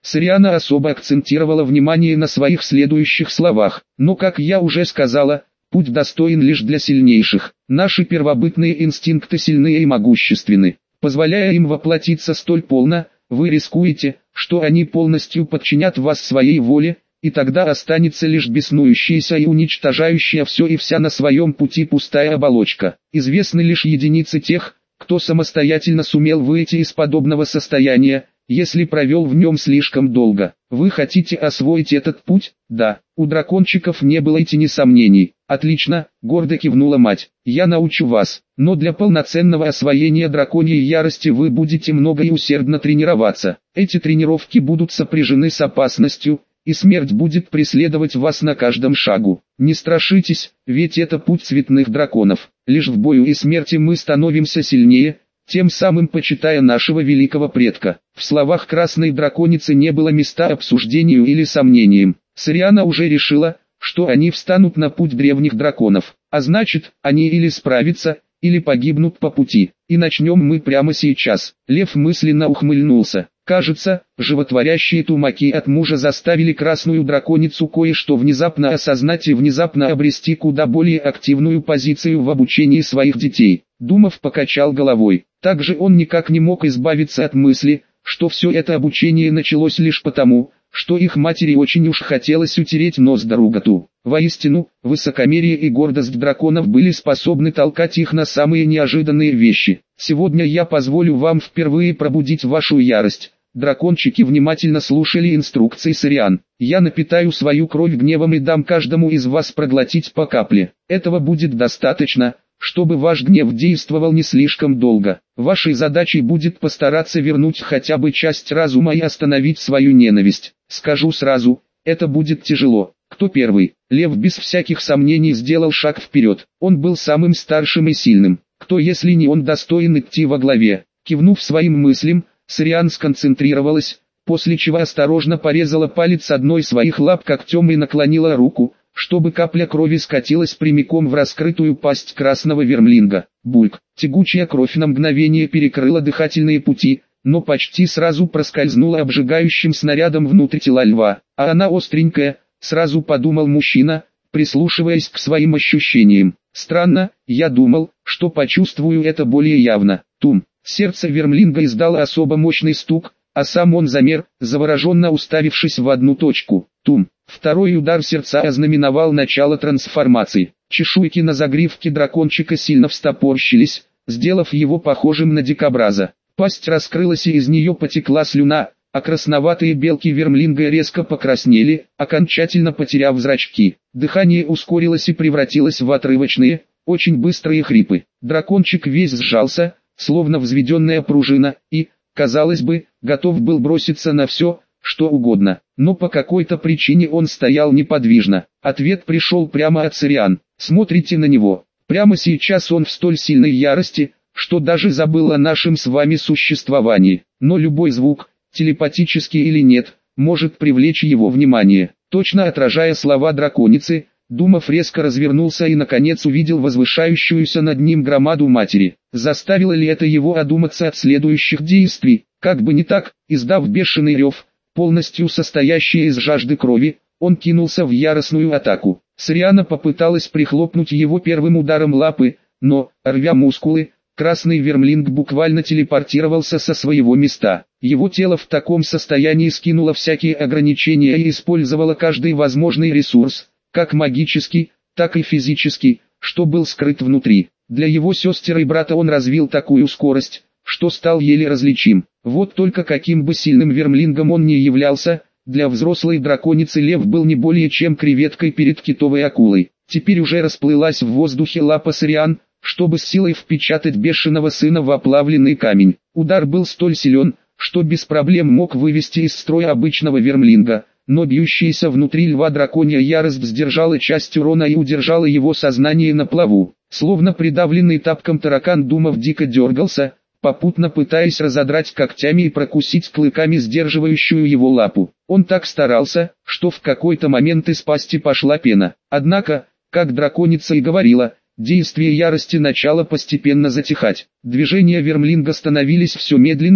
Сариана особо акцентировала внимание на своих следующих словах. Но, как я уже сказала, путь достоин лишь для сильнейших. Наши первобытные инстинкты сильны и могущественны. Позволяя им воплотиться столь полно, вы рискуете, что они полностью подчинят вас своей воле, и тогда останется лишь беснующаяся и уничтожающая все и вся на своем пути пустая оболочка. Известны лишь единицы тех, кто самостоятельно сумел выйти из подобного состояния, если провел в нем слишком долго. Вы хотите освоить этот путь? Да. У дракончиков не было и тени сомнений. Отлично, гордо кивнула мать. Я научу вас, но для полноценного освоения драконьей ярости вы будете много и усердно тренироваться. Эти тренировки будут сопряжены с опасностью, и смерть будет преследовать вас на каждом шагу. Не страшитесь, ведь это путь цветных драконов. Лишь в бою и смерти мы становимся сильнее, тем самым почитая нашего великого предка. В словах красной драконицы не было места обсуждению или сомнениям. Сариана уже решила, что они встанут на путь древних драконов, а значит, они или справятся, или погибнут по пути. И начнем мы прямо сейчас. Лев мысленно ухмыльнулся. Кажется, животворящие тумаки от мужа заставили красную драконицу кое-что внезапно осознать и внезапно обрести куда более активную позицию в обучении своих детей. Думав, покачал головой. Также он никак не мог избавиться от мысли, что все это обучение началось лишь потому, что их матери очень уж хотелось утереть нос Даругату. Воистину, высокомерие и гордость драконов были способны толкать их на самые неожиданные вещи. Сегодня я позволю вам впервые пробудить вашу ярость. Дракончики внимательно слушали инструкции Сариан. Я напитаю свою кровь гневом и дам каждому из вас проглотить по капле. Этого будет достаточно, чтобы ваш гнев действовал не слишком долго. Вашей задачей будет постараться вернуть хотя бы часть разума и остановить свою ненависть. Скажу сразу, это будет тяжело. Кто первый? Лев без всяких сомнений сделал шаг вперед. Он был самым старшим и сильным. Кто, если не он, достоин идти во главе? Кивнув своим мыслям, Сариан сконцентрировалась, после чего осторожно порезала палец одной из своих лап когтем и наклонила руку, чтобы капля крови скатилась прямиком в раскрытую пасть красного вермлинга. Бульк. Тягучая кровь на мгновение перекрыла дыхательные пути, но почти сразу проскользнула обжигающим снарядом внутрь тела льва. А она остренькая, сразу подумал мужчина, прислушиваясь к своим ощущениям. Странно, я думал, что почувствую это более явно. Тум. Сердце вермлинга издало особо мощный стук, а сам он замер, завороженно уставившись в одну точку. Тум. Второй удар сердца ознаменовал начало трансформации. Чешуйки на загривке дракончика сильно встопорщились, сделав его похожим на дикобраза. Пасть раскрылась и из нее потекла слюна, а красноватые белки вермлинга резко покраснели, окончательно потеряв зрачки. Дыхание ускорилось и превратилось в отрывочные, очень быстрые хрипы. Дракончик весь сжался, словно взведенная пружина, и, казалось бы, готов был броситься на все, что угодно. Но по какой-то причине он стоял неподвижно. Ответ пришел прямо от Сариан. Смотрите на него. Прямо сейчас он в столь сильной ярости, что даже забыл о нашем с вами существовании. Но любой звук, телепатический или нет, может привлечь его внимание. Точно отражая слова драконицы, Думов резко развернулся и наконец увидел возвышающуюся над ним громаду матери. Заставило ли это его одуматься от следующих действий? Как бы не так, издав бешеный рев, полностью состоящий из жажды крови, он кинулся в яростную атаку. Сариана попыталась прихлопнуть его первым ударом лапы, но, рвя мускулы, красный вермлинг буквально телепортировался со своего места. Его тело в таком состоянии скинуло всякие ограничения и использовало каждый возможный ресурс, как магический, так и физический, что был скрыт внутри. Для его сестер и брата он развил такую скорость, что стал еле различим. Вот только каким бы сильным вермлингом он ни являлся, для взрослой драконицы лев был не более чем креветкой перед китовой акулой. Теперь уже расплылась в воздухе лапа Сариан, чтобы с силой впечатать бешеного сына в оплавленный камень. Удар был столь силен, что без проблем мог вывести из строя обычного вермлинга, но бьющаяся внутри льва драконья ярость сдержала часть урона и удержала его сознание на плаву. Словно придавленный тапком таракан Думов дико дергался, попутно пытаясь разодрать когтями и прокусить клыками сдерживающую его лапу. Он так старался, что в какой-то момент из пасти пошла пена. Однако, как драконица и говорила, действие ярости начало постепенно затихать. Движения вермлинга становились все медленнее,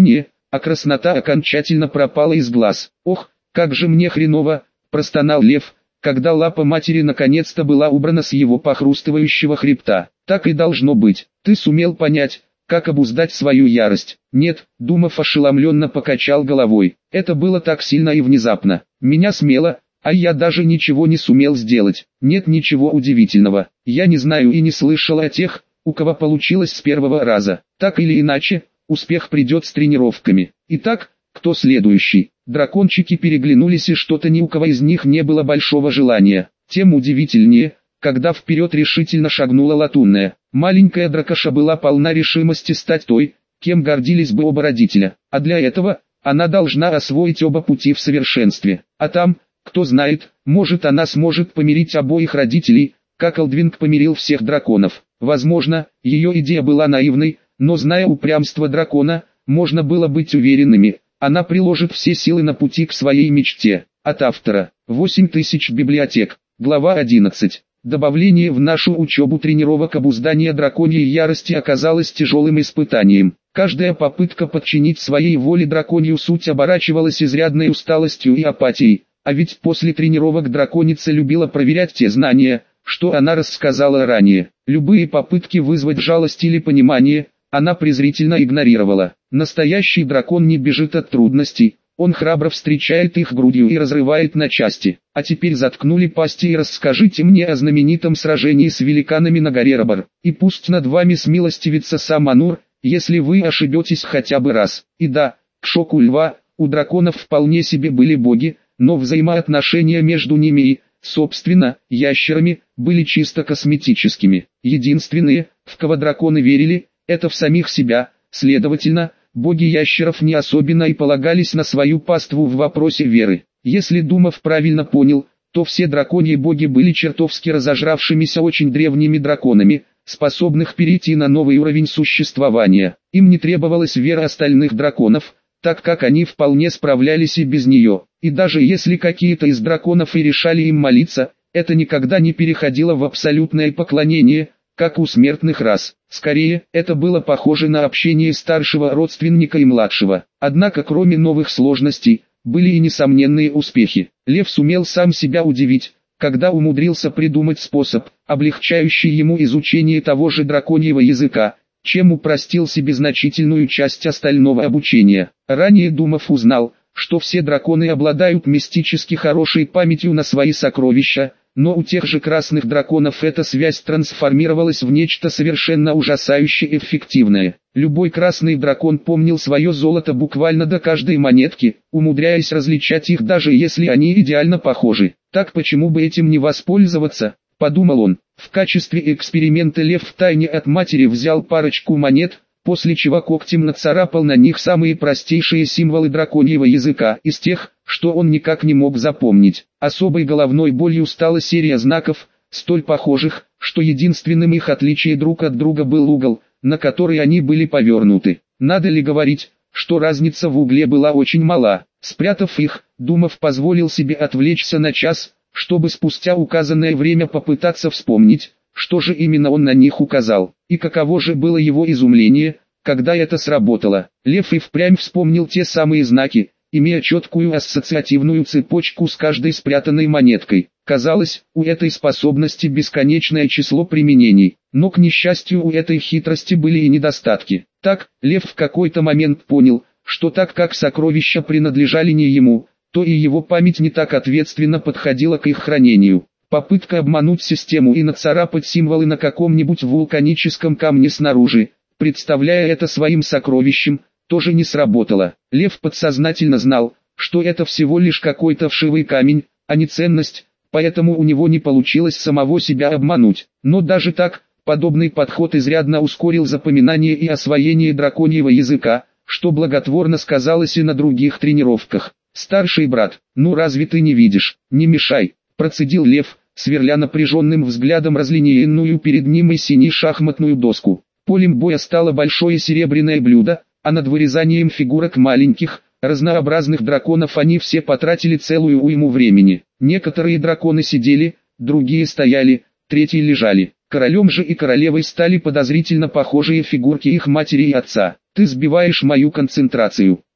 а краснота окончательно пропала из глаз. «Ох, как же мне хреново!» – простонал лев, когда лапа матери наконец-то была убрана с его похрустывающего хребта. «Так и должно быть. Ты сумел понять, как обуздать свою ярость?» «Нет», – Думов ошеломленно покачал головой. «Это было так сильно и внезапно. Меня смело, а я даже ничего не сумел сделать. Нет ничего удивительного. Я не знаю и не слышал о тех, у кого получилось с первого раза. Так или иначе, успех придет с тренировками. Итак, кто следующий?» Дракончики переглянулись, и что-то ни у кого из них не было большого желания. Тем удивительнее, когда вперед решительно шагнула латунная. Маленькая дракоша была полна решимости стать той, кем гордились бы оба родителя. А для этого, она должна освоить оба пути в совершенстве. А там, кто знает, может она сможет помирить обоих родителей, как Алдвинг помирил всех драконов. Возможно, ее идея была наивной, но зная упрямство дракона, можно было быть уверенными, она приложит все силы на пути к своей мечте. От автора. 8000 библиотек. Глава 11. Добавление в нашу учебу тренировок обуздания драконьей ярости оказалось тяжелым испытанием. Каждая попытка подчинить своей воле драконью суть оборачивалась изрядной усталостью и апатией, а ведь после тренировок драконица любила проверять те знания, что она рассказала ранее. Любые попытки вызвать жалость или понимание, она презрительно игнорировала. Настоящий дракон не бежит от трудностей, он храбро встречает их грудью и разрывает на части. А теперь заткнули пасти и расскажите мне о знаменитом сражении с великанами на горе Рабар. И пусть над вами смилостивится сам Анур, если вы ошибетесь хотя бы раз. И да, к шоку льва, у драконов вполне себе были боги, но взаимоотношения между ними и, собственно, ящерами, были чисто косметическими. Единственные, в кого драконы верили, это в самих себя, следовательно, боги ящеров не особенно и полагались на свою паству в вопросе веры. Если Думов правильно понял, то все драконьи боги были чертовски разожравшимися очень древними драконами, способных перейти на новый уровень существования. Им не требовалась вера остальных драконов, так как они вполне справлялись и без нее. И даже если какие-то из драконов и решали им молиться, это никогда не переходило в абсолютное поклонение, как у смертных рас. Скорее, это было похоже на общение старшего родственника и младшего. Однако кроме новых сложностей, были и несомненные успехи. Лев сумел сам себя удивить, когда умудрился придумать способ, облегчающий ему изучение того же драконьего языка, чем упростил себе значительную часть остального обучения. Ранее Думов узнал, что все драконы обладают мистически хорошей памятью на свои сокровища, но у тех же красных драконов эта связь трансформировалась в нечто совершенно ужасающе эффективное. Любой красный дракон помнил свое золото буквально до каждой монетки, умудряясь различать их даже если они идеально похожи. Так почему бы этим не воспользоваться, подумал он. В качестве эксперимента лев втайне от матери взял парочку монет, после чего когтем нацарапал на них самые простейшие символы драконьего языка из тех, что он никак не мог запомнить. Особой головной болью стала серия знаков, столь похожих, что единственным их отличием друг от друга был угол, на который они были повернуты. Надо ли говорить, что разница в угле была очень мала. Спрятав их, Думов позволил себе отвлечься на час, чтобы спустя указанное время попытаться вспомнить, что же именно он на них указал, и каково же было его изумление, когда это сработало. Лев и впрямь вспомнил те самые знаки, имея четкую ассоциативную цепочку с каждой спрятанной монеткой. Казалось, у этой способности бесконечное число применений, но к несчастью у этой хитрости были и недостатки. Так, Лев в какой-то момент понял, что так как сокровища принадлежали не ему, то и его память не так ответственно подходила к их хранению. Попытка обмануть систему и нацарапать символы на каком-нибудь вулканическом камне снаружи, представляя это своим сокровищем, тоже не сработала. Лев подсознательно знал, что это всего лишь какой-то вшивый камень, а не ценность, поэтому у него не получилось самого себя обмануть. Но даже так, подобный подход изрядно ускорил запоминание и освоение драконьего языка, что благотворно сказалось и на других тренировках. «Старший брат, ну разве ты не видишь? Не мешай», процедил Лев, сверля напряженным взглядом разлинеенную перед ним и синей шахматную доску. Полем боя стало большое серебряное блюдо, а над вырезанием фигурок маленьких, разнообразных драконов они все потратили целую уйму времени. Некоторые драконы сидели, другие стояли, третьи лежали. Королем же и королевой стали подозрительно похожие фигурки их матери и отца. «Ты сбиваешь мою концентрацию»,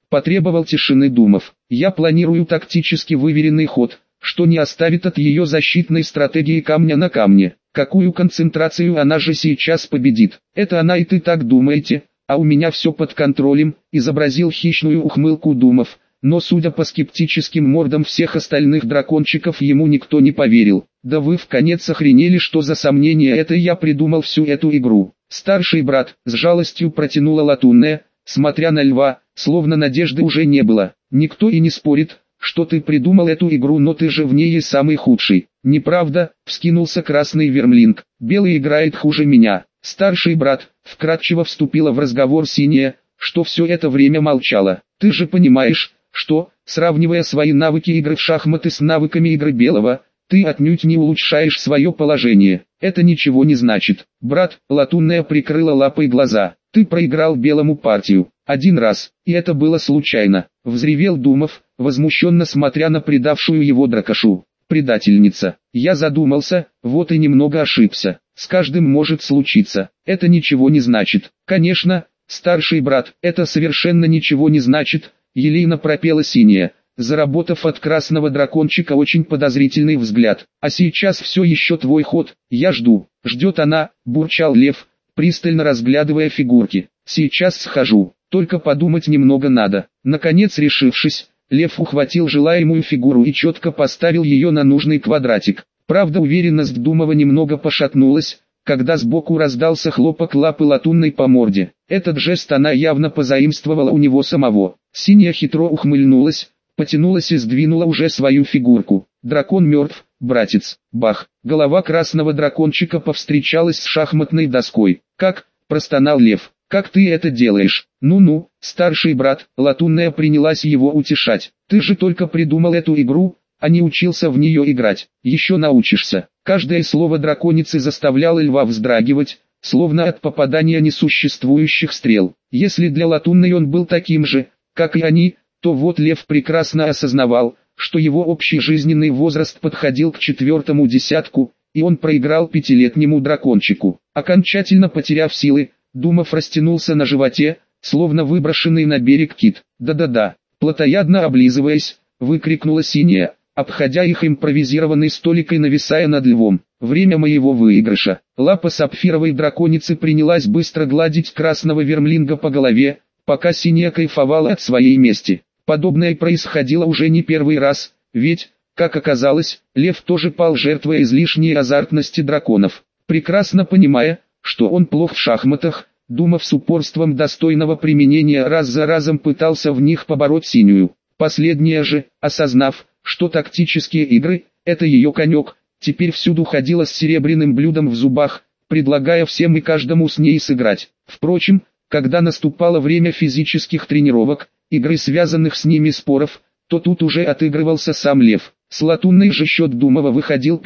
Потребовал тишины, думав. Я планирую тактически выверенный ход, что не оставит от ее защитной стратегии камня на камне. Какую концентрацию она же сейчас победит? Это она и ты так думаете, а у меня все под контролем, изобразил хищную ухмылку, думав. Но судя по скептическим мордам всех остальных дракончиков, ему никто не поверил. Да вы вконец охренели, что за сомнение это я придумал всю эту игру. Старший брат, с жалостью протянула Латунная, смотря на льва, словно надежды уже не было. Никто и не спорит, что ты придумал эту игру, но ты же в ней и самый худший. Неправда, вскинулся красный вермлинг. Белый играет хуже меня. Старший брат, вкратчиво вступила в разговор синяя, что все это время молчала. Ты же понимаешь, что, сравнивая свои навыки игры в шахматы с навыками игры белого, ты отнюдь не улучшаешь свое положение. Это ничего не значит. Брат, Латунная прикрыла лапой глаза. Ты проиграл белому партию. Один раз, и это было случайно. Взревел Думов, возмущенно смотря на предавшую его дракошу. Предательница. Я задумался, вот и немного ошибся. С каждым может случиться. Это ничего не значит. Конечно, старший брат, это совершенно ничего не значит. Елейно пропела синяя, заработав от красного дракончика очень подозрительный взгляд. А сейчас все еще твой ход, я жду. Ждет она, бурчал лев, пристально разглядывая фигурки. Сейчас схожу, только подумать немного надо. Наконец решившись, лев ухватил желаемую фигуру и четко поставил ее на нужный квадратик. Правда, уверенность Думова немного пошатнулась, когда сбоку раздался хлопок лапы Латунной по морде. Этот жест она явно позаимствовала у него самого. Синяя хитро ухмыльнулась, потянулась и сдвинула уже свою фигурку. Дракон мертв, братец. Бах! Голова красного дракончика повстречалась с шахматной доской. Как? Простонал лев. Как ты это делаешь? Ну-ну, старший брат, Латунная принялась его утешать. Ты же только придумал эту игру, а не учился в нее играть. Еще научишься. Каждое слово драконицы заставляло льва вздрагивать, словно от попадания несуществующих стрел. Если для Латунной он был таким же, как и они, то вот лев прекрасно осознавал, что его общий жизненный возраст подходил к 4-му десятку, и он проиграл 5-летнему дракончику. Окончательно потеряв силы, Думов растянулся на животе, словно выброшенный на берег кит. «Да-да-да!» Плотоядно облизываясь, выкрикнула синяя, обходя их импровизированный столик и нависая над львом. «Время моего выигрыша!» Лапа сапфировой драконицы принялась быстро гладить красного вермлинга по голове, пока синяя кайфовала от своей мести. Подобное происходило уже не первый раз, ведь, как оказалось, лев тоже пал жертвой излишней азартности драконов. Прекрасно понимая, что он плох в шахматах, Думов с упорством достойного применения раз за разом пытался в них побороть синюю. Последняя же, осознав, что тактические игры – это ее конек, теперь всюду ходила с серебряным блюдом в зубах, предлагая всем и каждому с ней сыграть. Впрочем, когда наступало время физических тренировок, игры связанных с ними споров, то тут уже отыгрывался сам лев. С Латунной же счет Думова выходил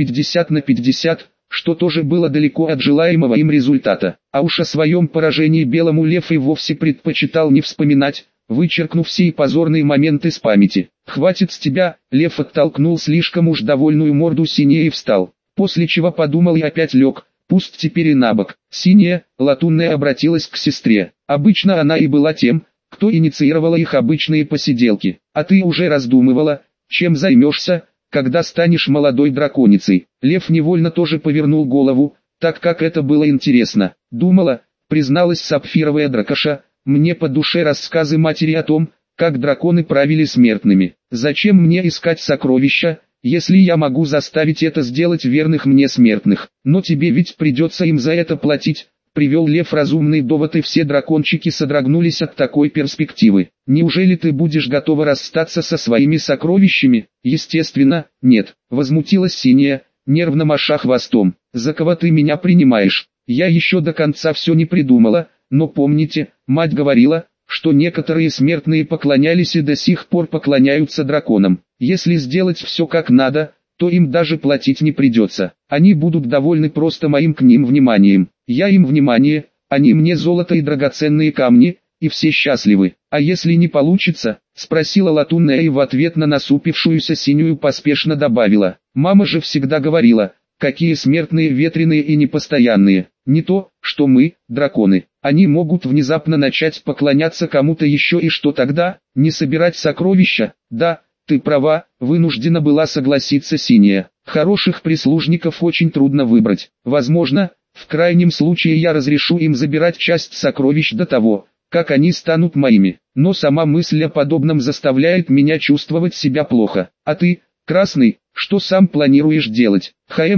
50-50, что тоже было далеко от желаемого им результата. А уж о своем поражении белому лев и вовсе предпочитал не вспоминать, вычеркнув сей позорные моменты с памяти. «Хватит с тебя!» Лев оттолкнул слишком уж довольную морду синей и встал, после чего подумал и опять лег, пусть теперь и набок. Синяя, Латунная обратилась к сестре. Обычно она и была тем, кто инициировала их обычные посиделки. А ты уже раздумывала, чем займешься, когда станешь молодой драконицей? Лев невольно тоже повернул голову, так как это было интересно. Думала, призналась сапфировая дракоша, мне по душе рассказы матери о том, как драконы правили смертными. Зачем мне искать сокровища, если я могу заставить это сделать верных мне смертных? Но тебе ведь придется им за это платить. Привел лев разумный довод, и все дракончики содрогнулись от такой перспективы. Неужели ты будешь готова расстаться со своими сокровищами? Естественно, нет. Возмутилась синяя, нервно маша хвостом. За кого ты меня принимаешь? Я еще до конца все не придумала, но помните, мать говорила, что некоторые смертные поклонялись и до сих пор поклоняются драконам. Если сделать все как надо, то им даже платить не придется. Они будут довольны просто моим к ним вниманием. Я им внимание, они мне золото и драгоценные камни, и все счастливы. А если не получится? Спросила Латунная и в ответ на насупившуюся синюю поспешно добавила. Мама же всегда говорила, какие смертные ветреные и непостоянные. Не то, что мы, драконы. Они могут внезапно начать поклоняться кому-то еще, и что тогда? Не собирать сокровища? Да, ты права, вынуждена была согласиться Синяя. Хороших прислужников очень трудно выбрать. Возможно, в крайнем случае я разрешу им забирать часть сокровищ до того, как они станут моими. Но сама мысль о подобном заставляет меня чувствовать себя плохо. А ты, Красный, что сам планируешь делать?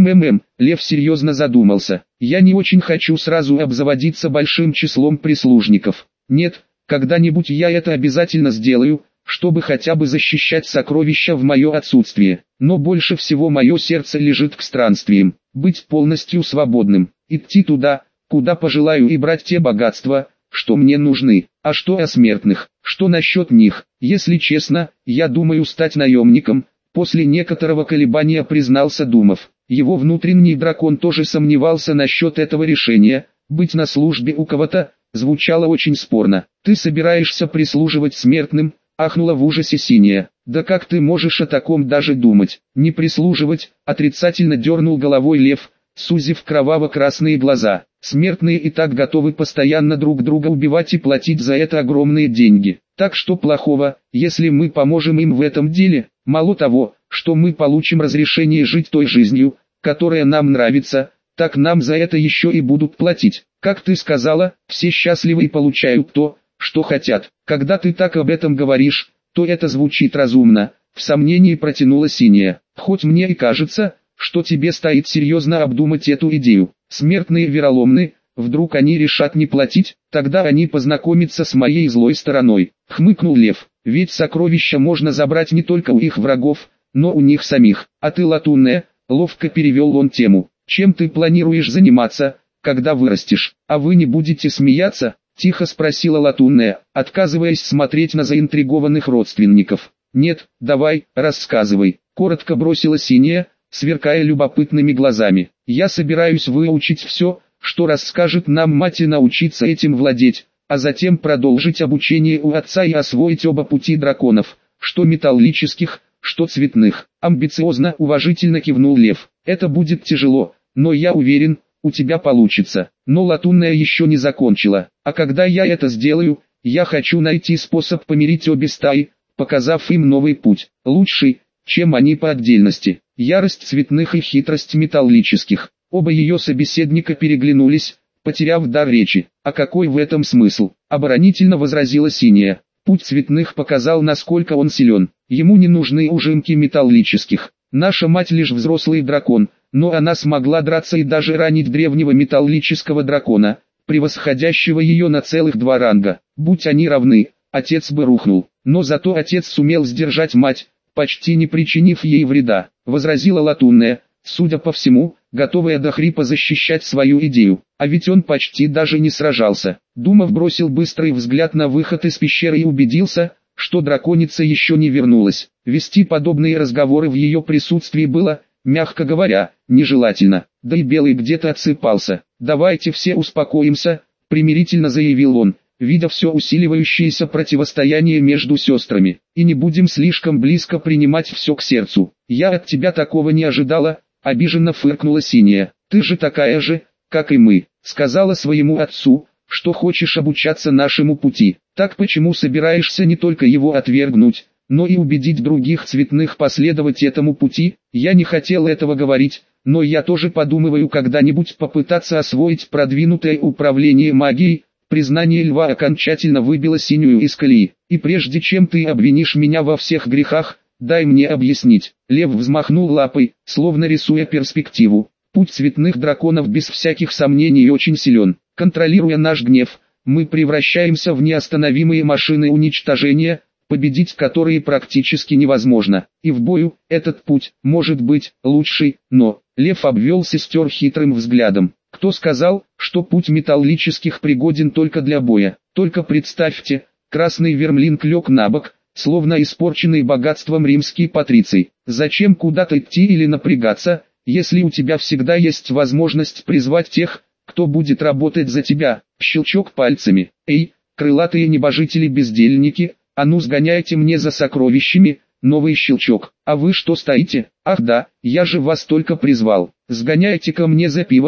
Лев серьезно задумался. Я не очень хочу сразу обзаводиться большим числом прислужников. Нет, когда-нибудь я это обязательно сделаю, чтобы хотя бы защищать сокровища в мое отсутствие. Но больше всего мое сердце лежит к странствиям. Быть полностью свободным, идти туда, куда пожелаю, и брать те богатства, что мне нужны. А что о смертных? Что насчет них? Если честно, я думаю стать наемником. После некоторого колебания признался Думов. Его внутренний дракон тоже сомневался насчет этого решения. Быть на службе у кого-то звучало очень спорно. «Ты собираешься прислуживать смертным?» — ахнула в ужасе Синяя. «Да как ты можешь о таком даже думать?» «Не прислуживать», — отрицательно дернул головой Лев, сузив кроваво-красные глаза. «Смертные и так готовы постоянно друг друга убивать и платить за это огромные деньги. Так что плохого, если мы поможем им в этом деле? Мало того, что мы получим разрешение жить той жизнью, которая нам нравится, так нам за это еще и будут платить. Как ты сказала, все счастливы и получают то, что хотят. Когда ты так об этом говоришь, то это звучит разумно», — в сомнении протянула Синяя. «Хоть мне и кажется, что тебе стоит серьезно обдумать эту идею. Смертные вероломны, вдруг они решат не платить, тогда они познакомятся с моей злой стороной», — хмыкнул Лев. «Ведь сокровища можно забрать не только у их врагов, но у них самих. А ты, Латунная», — ловко перевел он тему, — «чем ты планируешь заниматься, когда вырастешь? А вы не будете смеяться?» — тихо спросила Латунная, отказываясь смотреть на заинтригованных родственников. «Нет, давай, рассказывай», — коротко бросила Синяя, сверкая любопытными глазами. «Я собираюсь выучить все, что расскажет нам мать, и научиться этим владеть, а затем продолжить обучение у отца и освоить оба пути драконов, что металлических, что цветных». Амбициозно, уважительно кивнул Лев. «Это будет тяжело, но я уверен, у тебя получится». Но Латунная еще не закончила. «А когда я это сделаю, я хочу найти способ помирить обе стаи, показав им новый путь, лучший, чем они по отдельности. Ярость цветных и хитрость металлических». Оба ее собеседника переглянулись, потеряв дар речи. «А какой в этом смысл?» — оборонительно возразила Синяя. «Путь цветных показал, насколько он силен. Ему не нужны ужимки металлических. Наша мать лишь взрослый дракон, но она смогла драться и даже ранить древнего металлического дракона, превосходящего ее на целых 2 ранга. Будь они равны, отец бы рухнул. Но зато отец сумел сдержать мать, почти не причинив ей вреда», — возразила Латунная, судя по всему, готовая до хрипа защищать свою идею. «А ведь он почти даже не сражался». Думов бросил быстрый взгляд на выход из пещеры и убедился, что драконица еще не вернулась. Вести подобные разговоры в ее присутствии было, мягко говоря, нежелательно. Да и Белый где-то отсыпался. «Давайте все успокоимся», — примирительно заявил он, видя все усиливающееся противостояние между сестрами. «И не будем слишком близко принимать все к сердцу. Я от тебя такого не ожидала», — обиженно фыркнула Синяя. «Ты же такая же, как и мы. Сказала своему отцу, что хочешь обучаться нашему пути. Так почему собираешься не только его отвергнуть, но и убедить других цветных последовать этому пути?» «Я не хотел этого говорить, но я тоже подумываю когда-нибудь попытаться освоить продвинутое управление магией». Признание Льва окончательно выбило Синюю из колеи. «И прежде чем ты обвинишь меня во всех грехах, дай мне объяснить». Лев взмахнул лапой, словно рисуя перспективу. «Путь цветных драконов без всяких сомнений очень силен. Контролируя наш гнев, мы превращаемся в неостановимые машины уничтожения, победить которые практически невозможно. И в бою этот путь может быть лучший, но...» Лев обвел сестер хитрым взглядом. «Кто сказал, что путь металлических пригоден только для боя? Только представьте». Красный Вермлинг лег на бок, словно испорченный богатством римский патриций. «Зачем куда-то идти или напрягаться, если у тебя всегда есть возможность призвать тех, кто будет работать за тебя?» Щелчок пальцами. «Эй, крылатые небожители-бездельники, а ну сгоняйте мне за сокровищами!» Новый щелчок. «А вы что стоите? Ах да, я же вас только призвал. Сгоняйте ко мне за пивом!»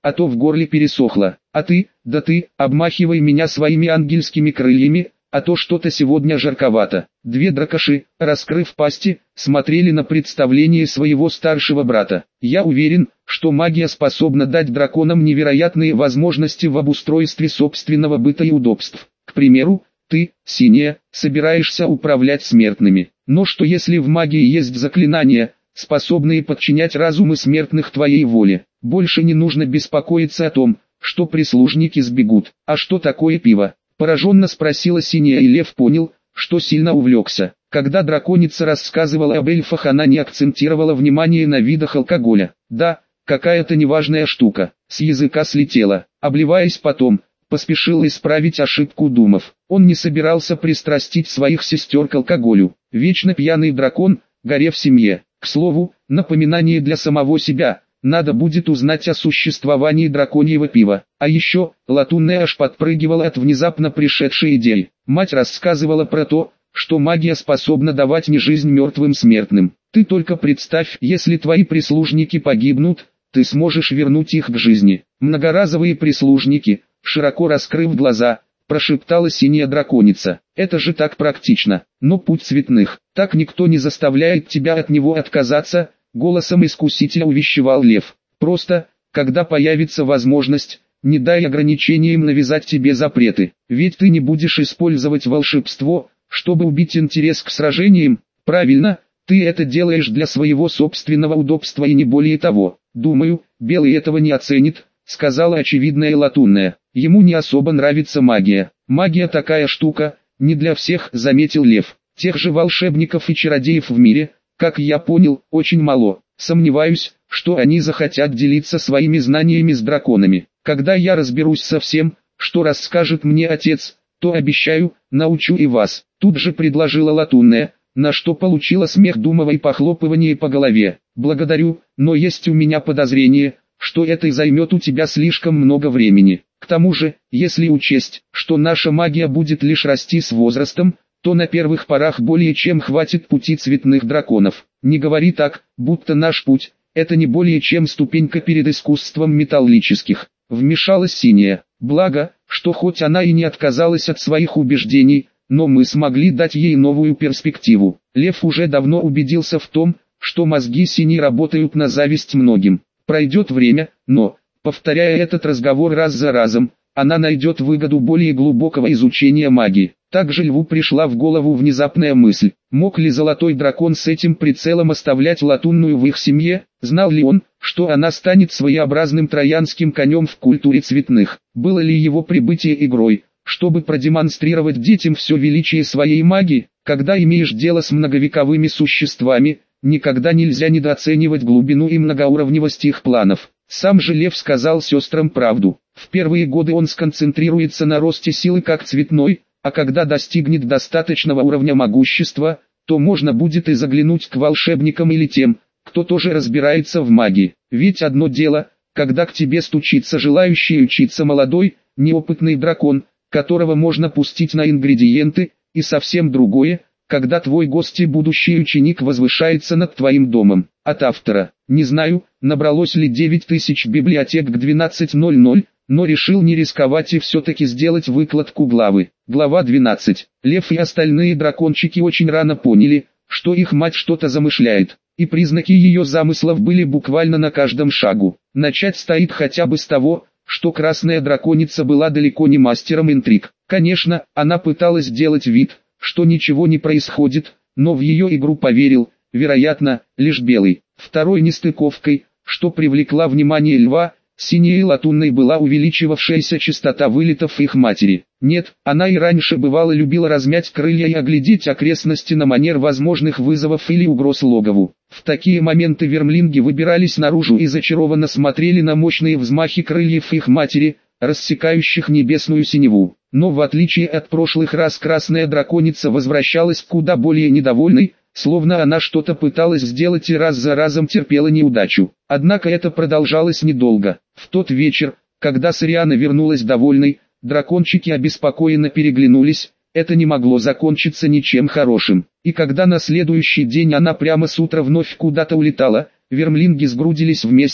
а то в горле пересохло. А ты, да ты, обмахивай меня своими ангельскими крыльями, а то что-то сегодня жарковато. Две дракоши, раскрыв пасти, смотрели на представление своего старшего брата. Я уверен, что магия способна дать драконам невероятные возможности в обустройстве собственного быта и удобств. К примеру, ты, Синяя, собираешься управлять смертными. Но что если в магии есть заклинания, способные подчинять разумы смертных твоей воле? Больше не нужно беспокоиться о том, что прислужники сбегут. А что такое пиво? Пораженно спросила Синяя, и Лев понял, что сильно увлекся. Когда драконица рассказывала об эльфах, она не акцентировала внимание на видах алкоголя. Да, какая-то неважная штука, с языка слетела. Обливаясь потом, поспешил исправить ошибку, думав. Он не собирался пристрастить своих сестер к алкоголю. Вечно пьяный дракон, горе в семье. К слову, напоминание для самого себя. Надо будет узнать о существовании драконьего пива. А еще, Латунная аж подпрыгивала от внезапно пришедшей идеи. Мать рассказывала про то, что магия способна давать не жизнь мертвым смертным. Ты только представь, если твои прислужники погибнут, ты сможешь вернуть их к жизни. Многоразовые прислужники, широко раскрыв глаза, прошептала Синяя драконица. Это же так практично. Но путь цветных, так никто не заставляет тебя от него отказаться. Голосом искусителя увещевал Лев. Просто, когда появится возможность, не дай ограничениям навязать тебе запреты. Ведь ты не будешь использовать волшебство, чтобы убить интерес к сражениям. Правильно, ты это делаешь для своего собственного удобства и не более того. Думаю, Белый этого не оценит, сказала очевидная Латунная. Ему не особо нравится магия. Магия такая штука, не для всех, заметил Лев. Тех же волшебников и чародеев в мире, как я понял, очень мало. Сомневаюсь, что они захотят делиться своими знаниями с драконами. Когда я разберусь со всем, что расскажет мне отец, то обещаю, научу и вас. Тут же предложила Латунная, на что получила смех Думова и похлопывание по голове. Благодарю, но есть у меня подозрение, что это и займет у тебя слишком много времени. К тому же, если учесть, что наша магия будет лишь расти с возрастом, то на первых порах более чем хватит пути цветных драконов. Не говори так, будто наш путь – это не более чем ступенька перед искусством металлических. Вмешалась Синяя. Благо, что хоть она и не отказалась от своих убеждений, но мы смогли дать ей новую перспективу. Лев уже давно убедился в том, что мозги Синей работают на зависть многим. Пройдет время, но, повторяя этот разговор раз за разом, она найдет выгоду более глубокого изучения магии. Также Льву пришла в голову внезапная мысль, мог ли Золотой Дракон с этим прицелом оставлять Латунную в их семье, знал ли он, что она станет своеобразным троянским конем в культуре цветных, было ли его прибытие игрой, чтобы продемонстрировать детям все величие своей магии. Когда имеешь дело с многовековыми существами, никогда нельзя недооценивать глубину и многоуровневость их планов. Сам же Лев сказал сестрам правду. В первые годы он сконцентрируется на росте силы как цветной, а когда достигнет достаточного уровня могущества, то можно будет и заглянуть к волшебникам или тем, кто тоже разбирается в магии. Ведь одно дело, когда к тебе стучится желающий учиться молодой, неопытный дракон, которого можно пустить на ингредиенты, и совсем другое, когда твой гость и будущий ученик возвышается над твоим домом. От автора. Не знаю, набралось ли 9000 библиотек к 12:00, но решил не рисковать и все-таки сделать выкладку главы. Глава 12. Лев и остальные дракончики очень рано поняли, что их мать что-то замышляет, и признаки ее замыслов были буквально на каждом шагу. Начать стоит хотя бы с того, что красная драконица была далеко не мастером интриг. Конечно, она пыталась сделать вид, что ничего не происходит, но в ее игру поверил, вероятно, лишь Белый. Второй нестыковкой, что привлекла внимание Льва, Синей и Латунной, была увеличивавшаяся частота вылетов их матери. Нет, она и раньше бывало любила размять крылья и оглядеть окрестности на манер возможных вызовов или угроз логову. В такие моменты вермлинги выбирались наружу и зачарованно смотрели на мощные взмахи крыльев их матери, рассекающих небесную синеву. Но в отличие от прошлых раз, красная драконица возвращалась куда более недовольной, словно она что-то пыталась сделать и раз за разом терпела неудачу. Однако это продолжалось недолго. В тот вечер, когда Сориана вернулась довольной, дракончики обеспокоенно переглянулись. Это не могло закончиться ничем хорошим. И когда на следующий день она прямо с утра вновь куда-то улетала, вермлинги сгрудились вместе,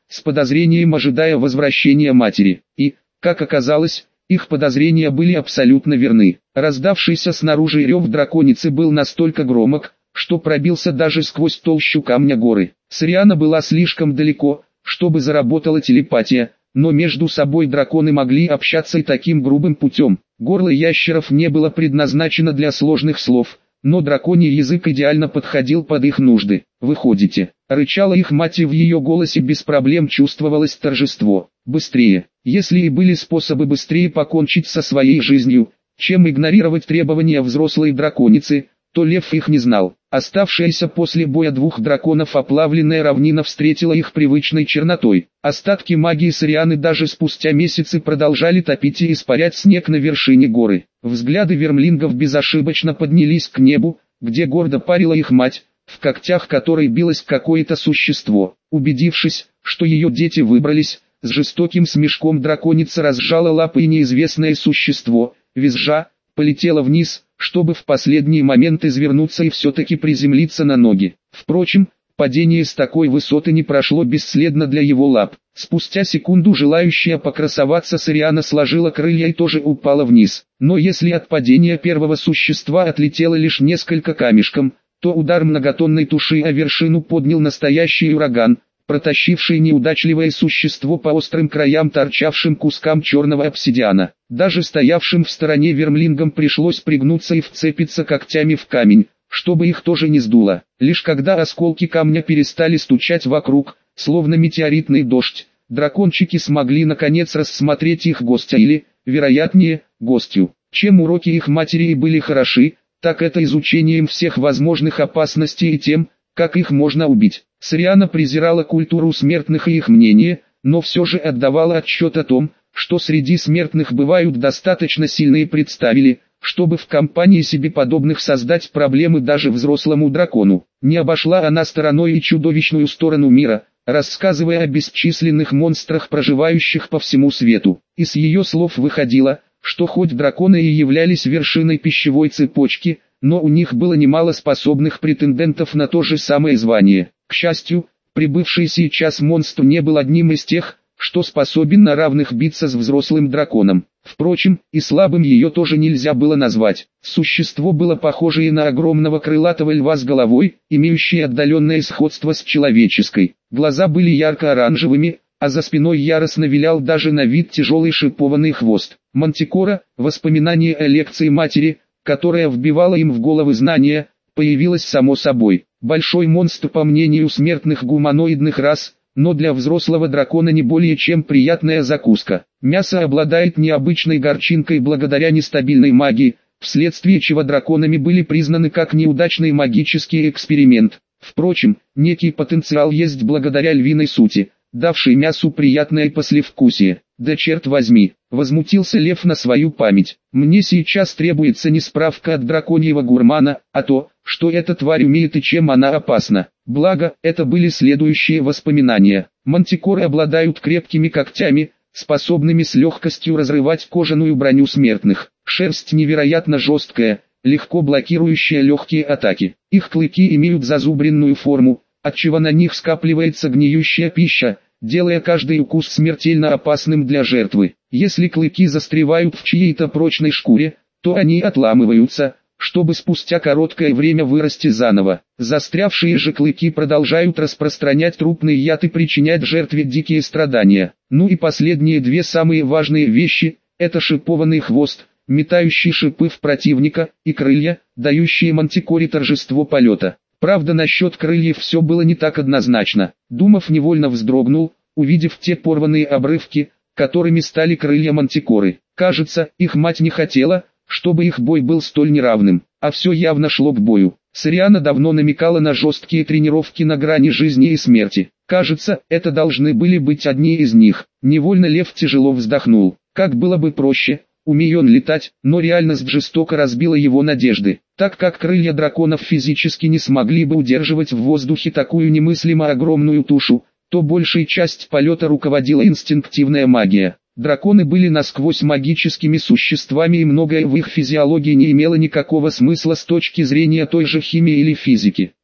с подозрением ожидая возвращения матери. И, как оказалось, их подозрения были абсолютно верны. Раздавшийся снаружи рев драконицы был настолько громок, что пробился даже сквозь толщу камня горы. Сриана была слишком далеко, чтобы заработала телепатия, но между собой драконы могли общаться и таким грубым путем. Горло ящеров не было предназначено для сложных слов, но драконий язык идеально подходил под их нужды. «Выходите», — рычала их мать, и в ее голосе без проблем чувствовалось торжество. «Быстрее». Если и были способы быстрее покончить со своей жизнью, чем игнорировать требования взрослой драконицы, то Лев их не знал. Оставшаяся после боя двух драконов оплавленная равнина встретила их привычной чернотой. Остатки магии Срианы даже спустя месяцы продолжали топить и испарять снег на вершине горы. Взгляды вермлингов безошибочно поднялись к небу, где гордо парила их мать, в когтях которой билось какое-то существо. Убедившись, что ее дети выбрались, с жестоким смешком драконица разжала лапы, и неизвестное существо, визжа, полетело вниз, чтобы в последний момент извернуться и все-таки приземлиться на ноги. Впрочем, падение с такой высоты не прошло бесследно для его лап. Спустя секунду желающая покрасоваться Сриана сложила крылья и тоже упала вниз. Но если от падения первого существа отлетело лишь несколько камешком, то удар многотонной туши о вершину поднял настоящий ураган, протащивший неудачливое существо по острым краям торчавшим кускам черного обсидиана. Даже стоявшим в стороне вермлингам пришлось пригнуться и вцепиться когтями в камень, чтобы их тоже не сдуло. Лишь когда осколки камня перестали стучать вокруг, словно метеоритный дождь, дракончики смогли наконец рассмотреть их гостя или, вероятнее, гостью. Чем уроки их матери и были хороши, так это изучением всех возможных опасностей и тем, как их можно убить. Сриана презирала культуру смертных и их мнение, но все же отдавала отчет о том, что среди смертных бывают достаточно сильные представители, чтобы в компании себе подобных создать проблемы даже взрослому дракону. Не обошла она стороной и чудовищную сторону мира, рассказывая о бесчисленных монстрах, проживающих по всему свету. Из ее слов выходило, что хоть драконы и являлись вершиной пищевой цепочки, но у них было немало способных претендентов на то же самое звание. К счастью, прибывший сейчас монстр не был одним из тех, что способен на равных биться с взрослым драконом. Впрочем, и слабым ее тоже нельзя было назвать. Существо было похоже и на огромного крылатого льва с головой, имеющее отдаленное сходство с человеческой. Глаза были ярко-оранжевыми, а за спиной яростно вилял даже на вид тяжелый шипованный хвост. Мантикора, воспоминание о лекции матери, которая вбивала им в головы знания, появилась само собой. Большой монстр, по мнению смертных гуманоидных рас, но для взрослого дракона не более чем приятная закуска. Мясо обладает необычной горчинкой благодаря нестабильной магии, вследствие чего драконами были признаны как неудачный магический эксперимент. Впрочем, некий потенциал есть благодаря львиной сути, давшей мясу приятное послевкусие. «Да черт возьми!» — возмутился лев на свою память. «Мне сейчас требуется не справка от драконьего гурмана, а то, что эта тварь умеет и чем она опасна». Благо, это были следующие воспоминания. Мантикоры обладают крепкими когтями, способными с легкостью разрывать кожаную броню смертных. Шерсть невероятно жесткая, легко блокирующая легкие атаки. Их клыки имеют зазубренную форму, отчего на них скапливается гниющая пища, делая каждый укус смертельно опасным для жертвы. Если клыки застревают в чьей-то прочной шкуре, то они отламываются, чтобы спустя короткое время вырасти заново. Застрявшие же клыки продолжают распространять трупный яд и причинять жертве дикие страдания. Ну и последние две самые важные вещи – это шипованный хвост, метающий шипы в противника, и крылья, дающие мантикоре торжество полета. Правда, насчет крыльев все было не так однозначно. Думов невольно вздрогнул, увидев те порванные обрывки, которыми стали крылья мантикоры. Кажется, их мать не хотела, чтобы их бой был столь неравным, а все явно шло к бою. Сриана давно намекала на жесткие тренировки на грани жизни и смерти. Кажется, это должны были быть одни из них. Невольно лев тяжело вздохнул. Как было бы проще, умей он летать, но реальность жестоко разбила его надежды. Так как крылья драконов физически не смогли бы удерживать в воздухе такую немыслимо огромную тушу, то большей часть полета руководила инстинктивная магия. Драконы были насквозь магическими существами, и многое в их физиологии не имело никакого смысла с точки зрения той же химии или физики.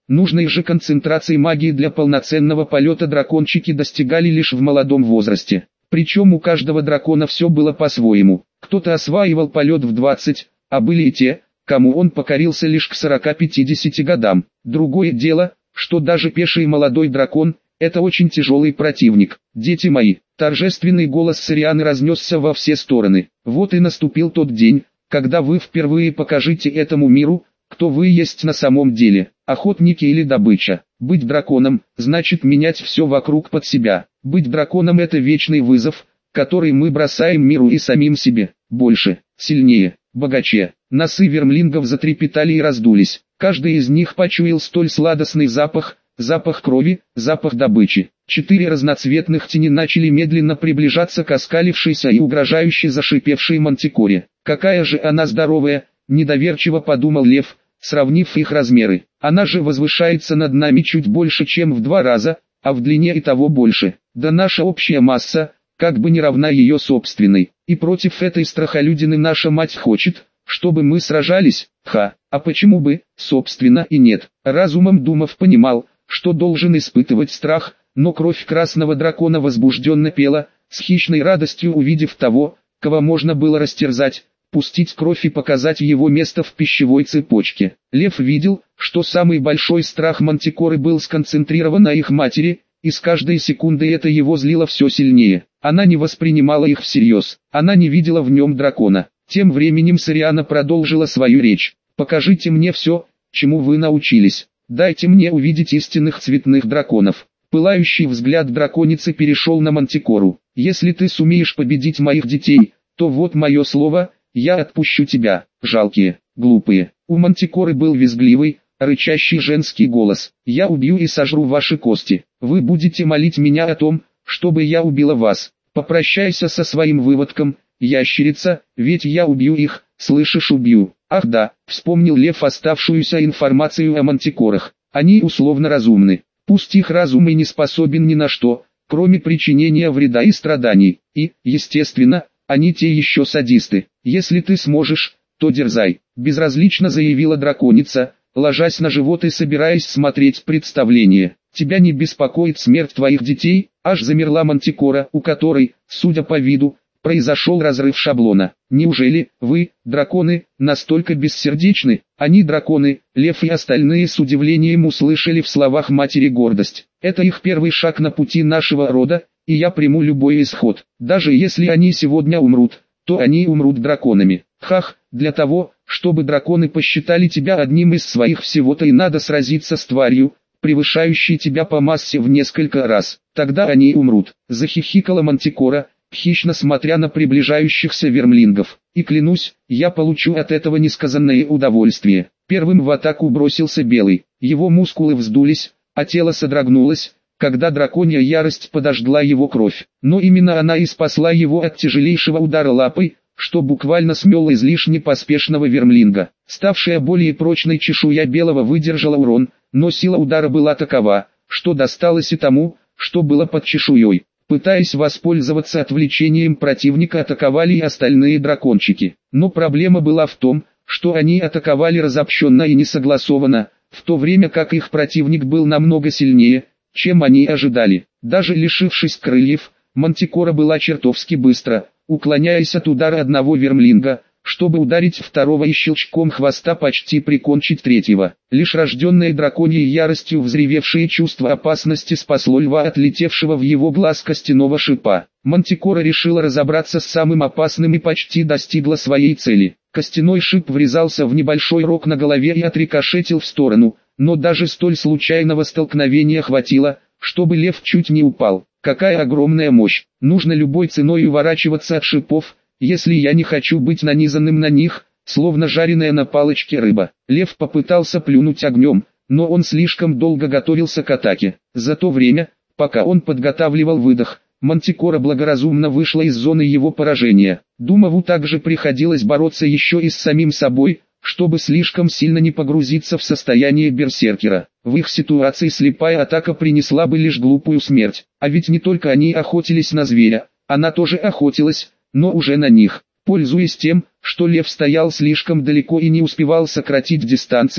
Нужной же концентрации магии для полноценного полета дракончики достигали лишь в молодом возрасте. Причем у каждого дракона все было по-своему. Кто-то осваивал полет в 20, а были и те, кому он покорился лишь к 40-50 годам. Другое дело, что даже пеший молодой дракон – это очень тяжелый противник. Дети мои, торжественный голос Сорианы разнесся во все стороны. Вот и наступил тот день, когда вы впервые покажете этому миру, кто вы есть на самом деле, охотники или добыча. Быть драконом – значит менять все вокруг под себя. Быть драконом – это вечный вызов, который мы бросаем миру и самим себе. Больше, сильнее, богаче. Носы вермлингов затрепетали и раздулись. Каждый из них почуял столь сладостный запах, запах крови, запах добычи. 4 разноцветных тени начали медленно приближаться к оскалившейся и угрожающе зашипевшей мантикоре. «Какая же она здоровая!» – недоверчиво подумал лев, сравнив их размеры. «Она же возвышается над нами чуть больше, чем в 2 раза, а в длине и того больше. Да наша общая масса, как бы не равна ее собственной. И против этой страхолюдины наша мать хочет, чтобы мы сражались? Ха, а почему бы, собственно, и нет?» Разумом думав понимал, что должен испытывать страх, но кровь красного дракона возбужденно пела, с хищной радостью увидев того, кого можно было растерзать, пустить кровь и показать его место в пищевой цепочке. Лев видел, что самый большой страх мантикоры был сконцентрирован на их матери, и с каждой секундой это его злило все сильнее. Она не воспринимала их всерьез, она не видела в нем дракона. Тем временем Сориана продолжила свою речь. «Покажите мне все, чему вы научились. Дайте мне увидеть истинных цветных драконов». Пылающий взгляд драконицы перешел на мантикору. «Если ты сумеешь победить моих детей, то вот мое слово, я отпущу тебя, жалкие, глупые». У мантикоры был визгливый, рычащий женский голос. «Я убью и сожру ваши кости. Вы будете молить меня о том, чтобы я убила вас. Попрощайся со своим выводком, ящерица, ведь я убью их, слышишь, убью». Ах да, вспомнил лев оставшуюся информацию о мантикорах. Они условно разумны. Пусть их разум и не способен ни на что, кроме причинения вреда и страданий. И, естественно, они те еще садисты. «Если ты сможешь, то дерзай», — безразлично заявила драконица, ложась на живот и собираясь смотреть представление. «Тебя не беспокоит смерть твоих детей?» Аж замерла мантикора, у которой, судя по виду, произошел разрыв шаблона. «Неужели вы, драконы, настолько бессердечны?» Они драконы, лев и остальные с удивлением услышали в словах матери гордость. «Это их первый шаг на пути нашего рода, и я приму любой исход. Даже если они сегодня умрут, то они умрут драконами. Хах, для того, чтобы драконы посчитали тебя одним из своих всего-то и надо сразиться с тварью, превышающей тебя по массе в несколько раз. Тогда они умрут». Захихикала мантикора, хищно смотря на приближающихся вермлингов. «И клянусь, я получу от этого несказанное удовольствие». Первым в атаку бросился Белый. Его мускулы вздулись, а тело содрогнулось, когда драконья ярость подожгла его кровь. Но именно она и спасла его от тяжелейшего удара лапой, что буквально смело излишне поспешного вермлинга. Ставшая более прочной чешуя Белого выдержала урон, но сила удара была такова, что досталось и тому, что было под чешуей. Пытаясь воспользоваться отвлечением противника, атаковали и остальные дракончики. Но проблема была в том, что они атаковали разобщенно и несогласованно, в то время как их противник был намного сильнее, чем они ожидали. Даже лишившись крыльев, мантикора была чертовски быстро, уклоняясь от удара одного вермлинга, чтобы ударить второго и щелчком хвоста почти прикончить третьего. Лишь рожденное драконьей яростью взревевшее чувство опасности спасло льва от летевшего в его глаз костяного шипа. Мантикора решила разобраться с самым опасным и почти достигла своей цели. Костяной шип врезался в небольшой рог на голове и отрикошетил в сторону, но даже столь случайного столкновения хватило, чтобы лев чуть не упал. Какая огромная мощь! Нужно любой ценой уворачиваться от шипов, если я не хочу быть нанизанным на них, словно жареная на палочке рыба. Лев попытался плюнуть огнем, но он слишком долго готовился к атаке. За то время, пока он подготавливал выдох, мантикора благоразумно вышла из зоны его поражения. Думаву также приходилось бороться еще и с самим собой, чтобы слишком сильно не погрузиться в состояние берсеркера. В их ситуации слепая атака принесла бы лишь глупую смерть. А ведь не только они охотились на зверя, она тоже охотилась, но уже на них. Пользуясь тем, что лев стоял слишком далеко и не успевал сократить дистанцию,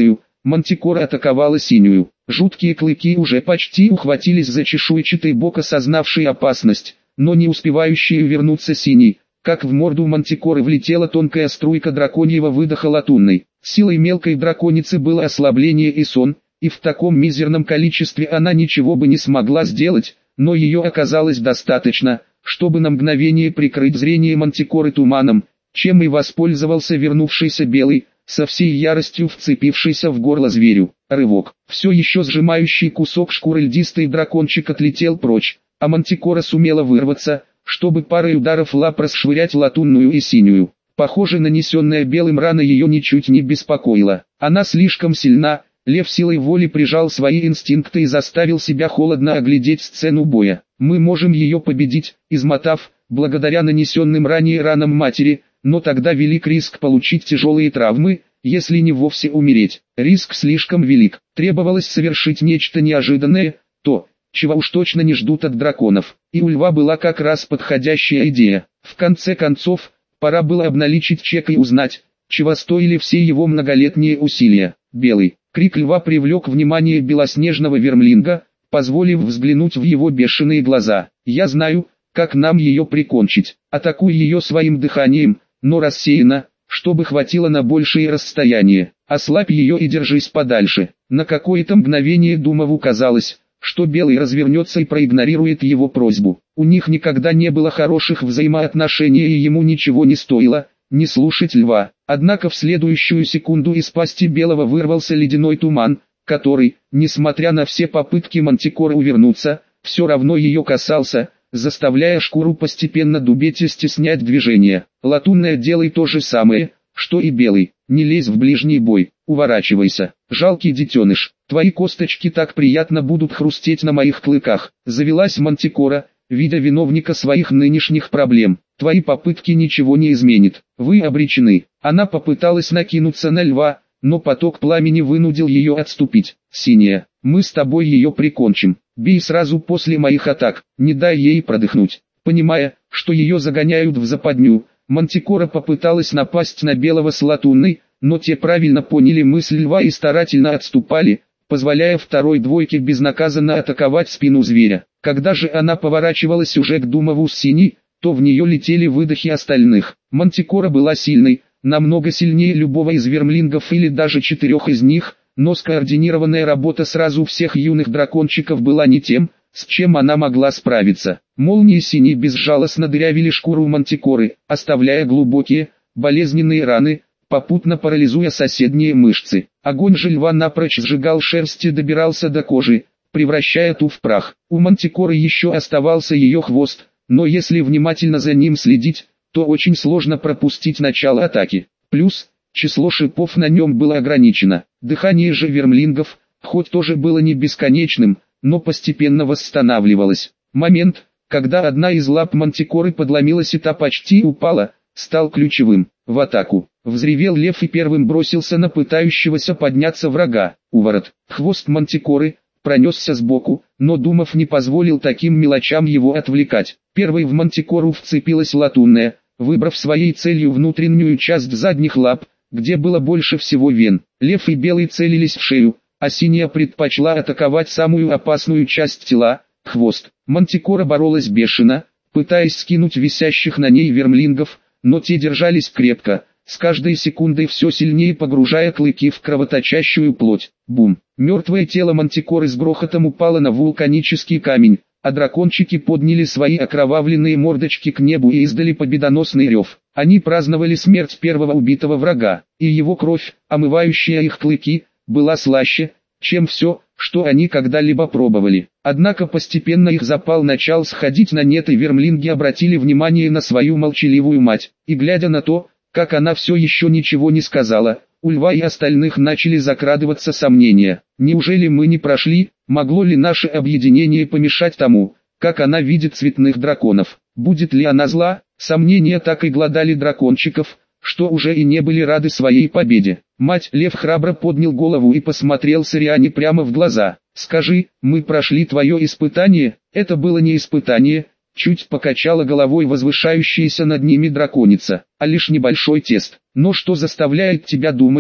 Мантикора атаковала синюю. Жуткие клыки уже почти ухватились за чешуйчатый бок, осознавший опасность, но не успевающие вернуться синий. Как в морду мантикоры влетела тонкая струйка драконьего выдоха латунной. Силой мелкой драконицы было ослабление и сон, и в таком мизерном количестве она ничего бы не смогла сделать, но ее оказалось достаточно, чтобы на мгновение прикрыть зрение мантикоры туманом, чем и воспользовался вернувшийся белый, со всей яростью вцепившийся в горло зверю. Рывок. Все еще сжимающий кусок шкуры льдистый дракончик отлетел прочь, а мантикора сумела вырваться, чтобы парой ударов лап расшвырять латунную и синюю. Похоже, нанесенная белым рана ее ничуть не беспокоила. Она слишком сильна. Лев силой воли прижал свои инстинкты и заставил себя холодно оглядеть сцену боя. Мы можем ее победить, измотав, благодаря нанесенным ранее ранам матери, но тогда велик риск получить тяжелые травмы, если не вовсе умереть. Риск слишком велик. Требовалось совершить нечто неожиданное, то, чего уж точно не ждут от драконов. И у льва была как раз подходящая идея. В конце концов, пора было обналичить чек и узнать, чего стоили все его многолетние усилия. Белый. Крик льва привлек внимание белоснежного вермлинга, позволив взглянуть в его бешеные глаза. «Я знаю, как нам ее прикончить. Атакуй ее своим дыханием, но рассеянно, чтобы хватило на большее расстояние. Ослабь ее и держись подальше». На какое-то мгновение Думову казалось, что Белый развернется и проигнорирует его просьбу. У них никогда не было хороших взаимоотношений, и ему ничего не стоило не слушать льва. Однако в следующую секунду из пасти Белого вырвался ледяной туман, который, несмотря на все попытки мантикоры увернуться, все равно ее касался, заставляя шкуру постепенно дубеть и стеснять движение. Латунная, делай то же самое, что и Белый. Не лезь в ближний бой, уворачивайся. Жалкий детеныш, твои косточки так приятно будут хрустеть на моих клыках. Завелась мантикора, видя виновника своих нынешних проблем. Твои попытки ничего не изменят. Вы обречены. Она попыталась накинуться на льва, но поток пламени вынудил ее отступить. Синяя, мы с тобой ее прикончим. Бей сразу после моих атак, не дай ей продохнуть. Понимая, что ее загоняют в западню, мантикора попыталась напасть на Белого с латунной, но те правильно поняли мысль льва и старательно отступали, позволяя второй двойке безнаказанно атаковать спину зверя. Когда же она поворачивалась уже к Думову с синей, то в нее летели выдохи остальных. Мантикора была сильной, намного сильнее любого из вермлингов или даже 4 из них, но скоординированная работа сразу всех юных дракончиков была не тем, с чем она могла справиться. Молнии синей безжалостно дырявили шкуру мантикоры, оставляя глубокие, болезненные раны, попутно парализуя соседние мышцы. Огонь же льва напрочь сжигал шерсть и добирался до кожи, превращая ту в прах. У мантикоры еще оставался ее хвост, но если внимательно за ним следить, то очень сложно пропустить начало атаки. Плюс, число шипов на нем было ограничено. Дыхание же вермлингов, хоть тоже было не бесконечным, но постепенно восстанавливалось. Момент, когда одна из лап мантикоры подломилась и та почти упала, стал ключевым. В атаку. Взревел лев и первым бросился на пытающегося подняться врага. Уворот. Хвост мантикоры пронесся сбоку, но Думов не позволил таким мелочам его отвлекать. Первой в мантикору вцепилась латунная, выбрав своей целью внутреннюю часть задних лап, где было больше всего вен. Лев и Белый целились в шею, а синяя предпочла атаковать самую опасную часть тела – хвост. Мантикора боролась бешено, пытаясь скинуть висящих на ней вермлингов, но те держались крепко, с каждой секундой все сильнее погружая клыки в кровоточащую плоть. Бум! Мертвое тело мантикоры с грохотом упало на вулканический камень, а дракончики подняли свои окровавленные мордочки к небу и издали победоносный рев. Они праздновали смерть первого убитого врага, и его кровь, омывающая их клыки, была слаще, чем все, что они когда-либо пробовали. Однако постепенно их запал начал сходить на нет, и вермлинги обратили внимание на свою молчаливую мать, и глядя на то, как она все еще ничего не сказала, у льва и остальных начали закрадываться сомнения. Неужели мы не прошли, могло ли наше объединение помешать тому, как она видит цветных драконов? Будет ли она зла? Сомнения так и глодали дракончиков, что уже и не были рады своей победе. Мать-лев храбро поднял голову и посмотрел Сариане прямо в глаза. «Скажи, мы прошли твое испытание?» «Это было не испытание», чуть покачала головой возвышающаяся над ними драконица, «а лишь небольшой тест. Но что заставляет тебя думать,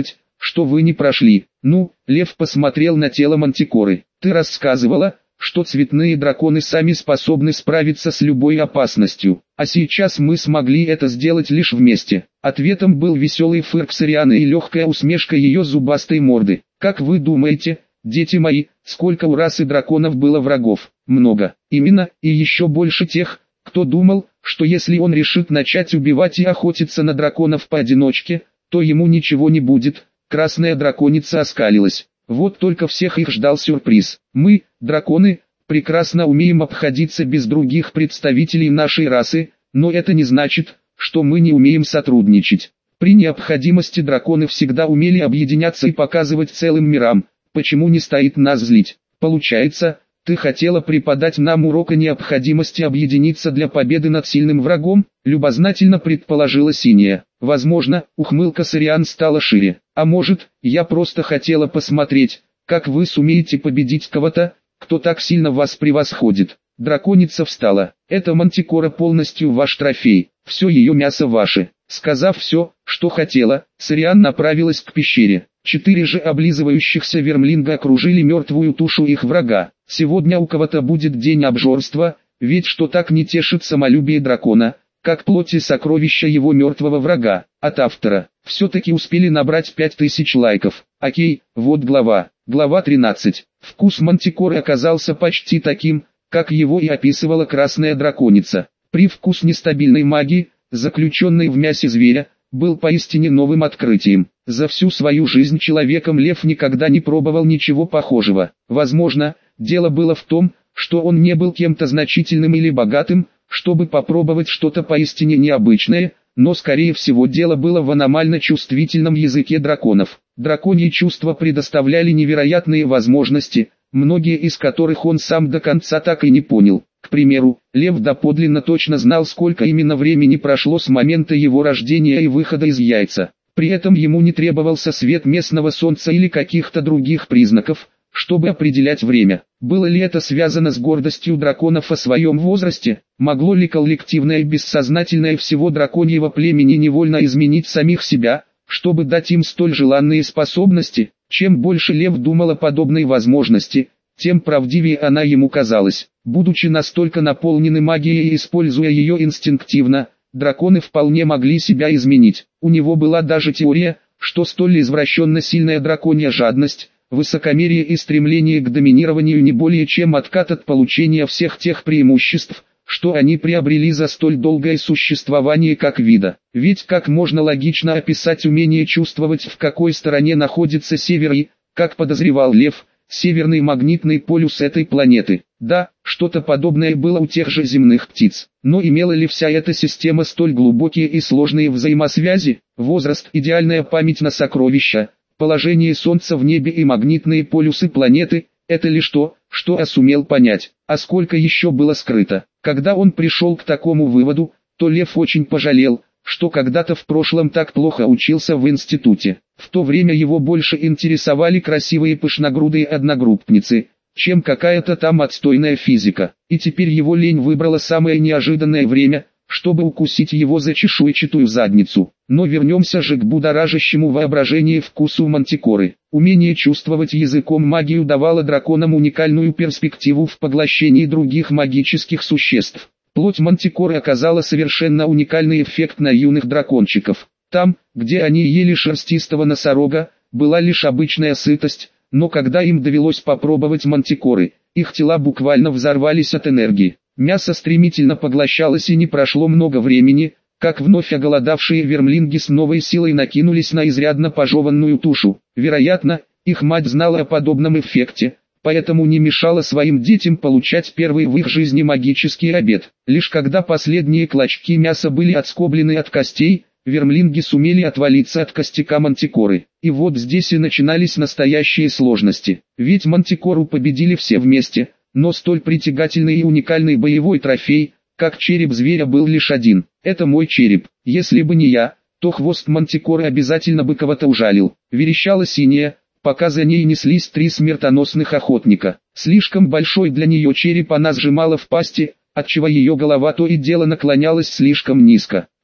что вы не прошли. Ну, лев посмотрел на тело мантикоры. Ты рассказывала, что цветные драконы сами способны справиться с любой опасностью, а сейчас мы смогли это сделать лишь вместе. Ответом был веселый фырк Сорианы и легкая усмешка ее зубастой морды. Как вы думаете, дети мои, сколько у расы драконов было врагов? Много. Именно, и еще больше тех, кто думал, что если он решит начать убивать и охотиться на драконов поодиночке, то ему ничего не будет. Красная драконица оскалилась. Вот только всех их ждал сюрприз. Мы, драконы, прекрасно умеем обходиться без других представителей нашей расы, но это не значит, что мы не умеем сотрудничать. При необходимости драконы всегда умели объединяться и показывать целым мирам, почему не стоит нас злить. Получается, ты хотела преподать нам урок о необходимости объединиться для победы над сильным врагом, любознательно предположила Синяя. Возможно, ухмылка Сориан стала шире. А может, я просто хотела посмотреть, как вы сумеете победить кого-то, кто так сильно вас превосходит. Драконица встала. Эта мантикора полностью ваш трофей, все ее мясо ваше. Сказав все, что хотела, Сориан направилась к пещере. 4 же облизывающихся вермлинга окружили мертвую тушу их врага. Сегодня у кого-то будет день обжорства, ведь что так не тешит самолюбие дракона, как плоть и сокровища его мертвого врага. От автора. Все-таки успели набрать 5000 лайков. Окей, вот глава. Глава 13. Вкус мантикоры оказался почти таким, как его и описывала красная драконица. Привкус нестабильной магии, заключенной в мясе зверя, был поистине новым открытием. За всю свою жизнь человеком-лев никогда не пробовал ничего похожего. Возможно, дело было в том, что он не был кем-то значительным или богатым, чтобы попробовать что-то поистине необычное, но скорее всего дело было в аномально чувствительном языке драконов. Драконьи чувства предоставляли невероятные возможности, многие из которых он сам до конца так и не понял. К примеру, лев доподлинно точно знал, сколько именно времени прошло с момента его рождения и выхода из яйца. При этом ему не требовался свет местного солнца или каких-то других признаков, чтобы определять время. Было ли это связано с гордостью драконов о своем возрасте? Могло ли коллективное бессознательное всего драконьего племени невольно изменить самих себя, чтобы дать им столь желанные способности? Чем больше лев думал о подобной возможности, тем правдивее она ему казалась. Будучи настолько наполнены магией и используя ее инстинктивно, драконы вполне могли себя изменить. У него была даже теория, что столь извращенно сильная драконья жадность, высокомерие и стремление к доминированию не более чем откат от получения всех тех преимуществ, что они приобрели за столь долгое существование как вида. Ведь как можно логично описать умение чувствовать, в какой стороне находится север и, как подозревал лев, северный магнитный полюс этой планеты? Да, что-то подобное было у тех же земных птиц. Но имела ли вся эта система столь глубокие и сложные взаимосвязи? Возраст, идеальная память на сокровища, положение Солнца в небе и магнитные полюсы планеты – это лишь то, что сумел понять. А сколько еще было скрыто? Когда он пришел к такому выводу, то лев очень пожалел, что когда-то в прошлом так плохо учился в институте. В то время его больше интересовали красивые пышногрудые одногруппницы, чем какая-то там отстойная физика. И теперь его лень выбрала самое неожиданное время, чтобы укусить его за чешуйчатую задницу. Но вернемся же к будоражащему воображение вкусу мантикоры. Умение чувствовать языком магию давало драконам уникальную перспективу в поглощении других магических существ. Плоть мантикоры оказала совершенно уникальный эффект на юных дракончиков. Там, где они ели шерстистого носорога, была лишь обычная сытость, но когда им довелось попробовать мантикоры, их тела буквально взорвались от энергии. Мясо стремительно поглощалось, и не прошло много времени, как вновь оголодавшие вермлинги с новой силой накинулись на изрядно пожеванную тушу. Вероятно, их мать знала о подобном эффекте, поэтому не мешала своим детям получать первый в их жизни магический обед. Лишь когда последние клочки мяса были отскоблены от костей, вермлинги сумели отвалиться от костяка мантикоры. И вот здесь и начинались настоящие сложности. Ведь мантикору победили все вместе, но столь притягательный и уникальный боевой трофей, как череп зверя, был лишь один. Это мой череп. Если бы не я, то хвост мантикоры обязательно бы кого-то ужалил. Верещала Синяя, пока за ней неслись 3 смертоносных охотника. Слишком большой для нее череп она сжимала в пасти, отчего ее голова то и дело наклонялась слишком низко.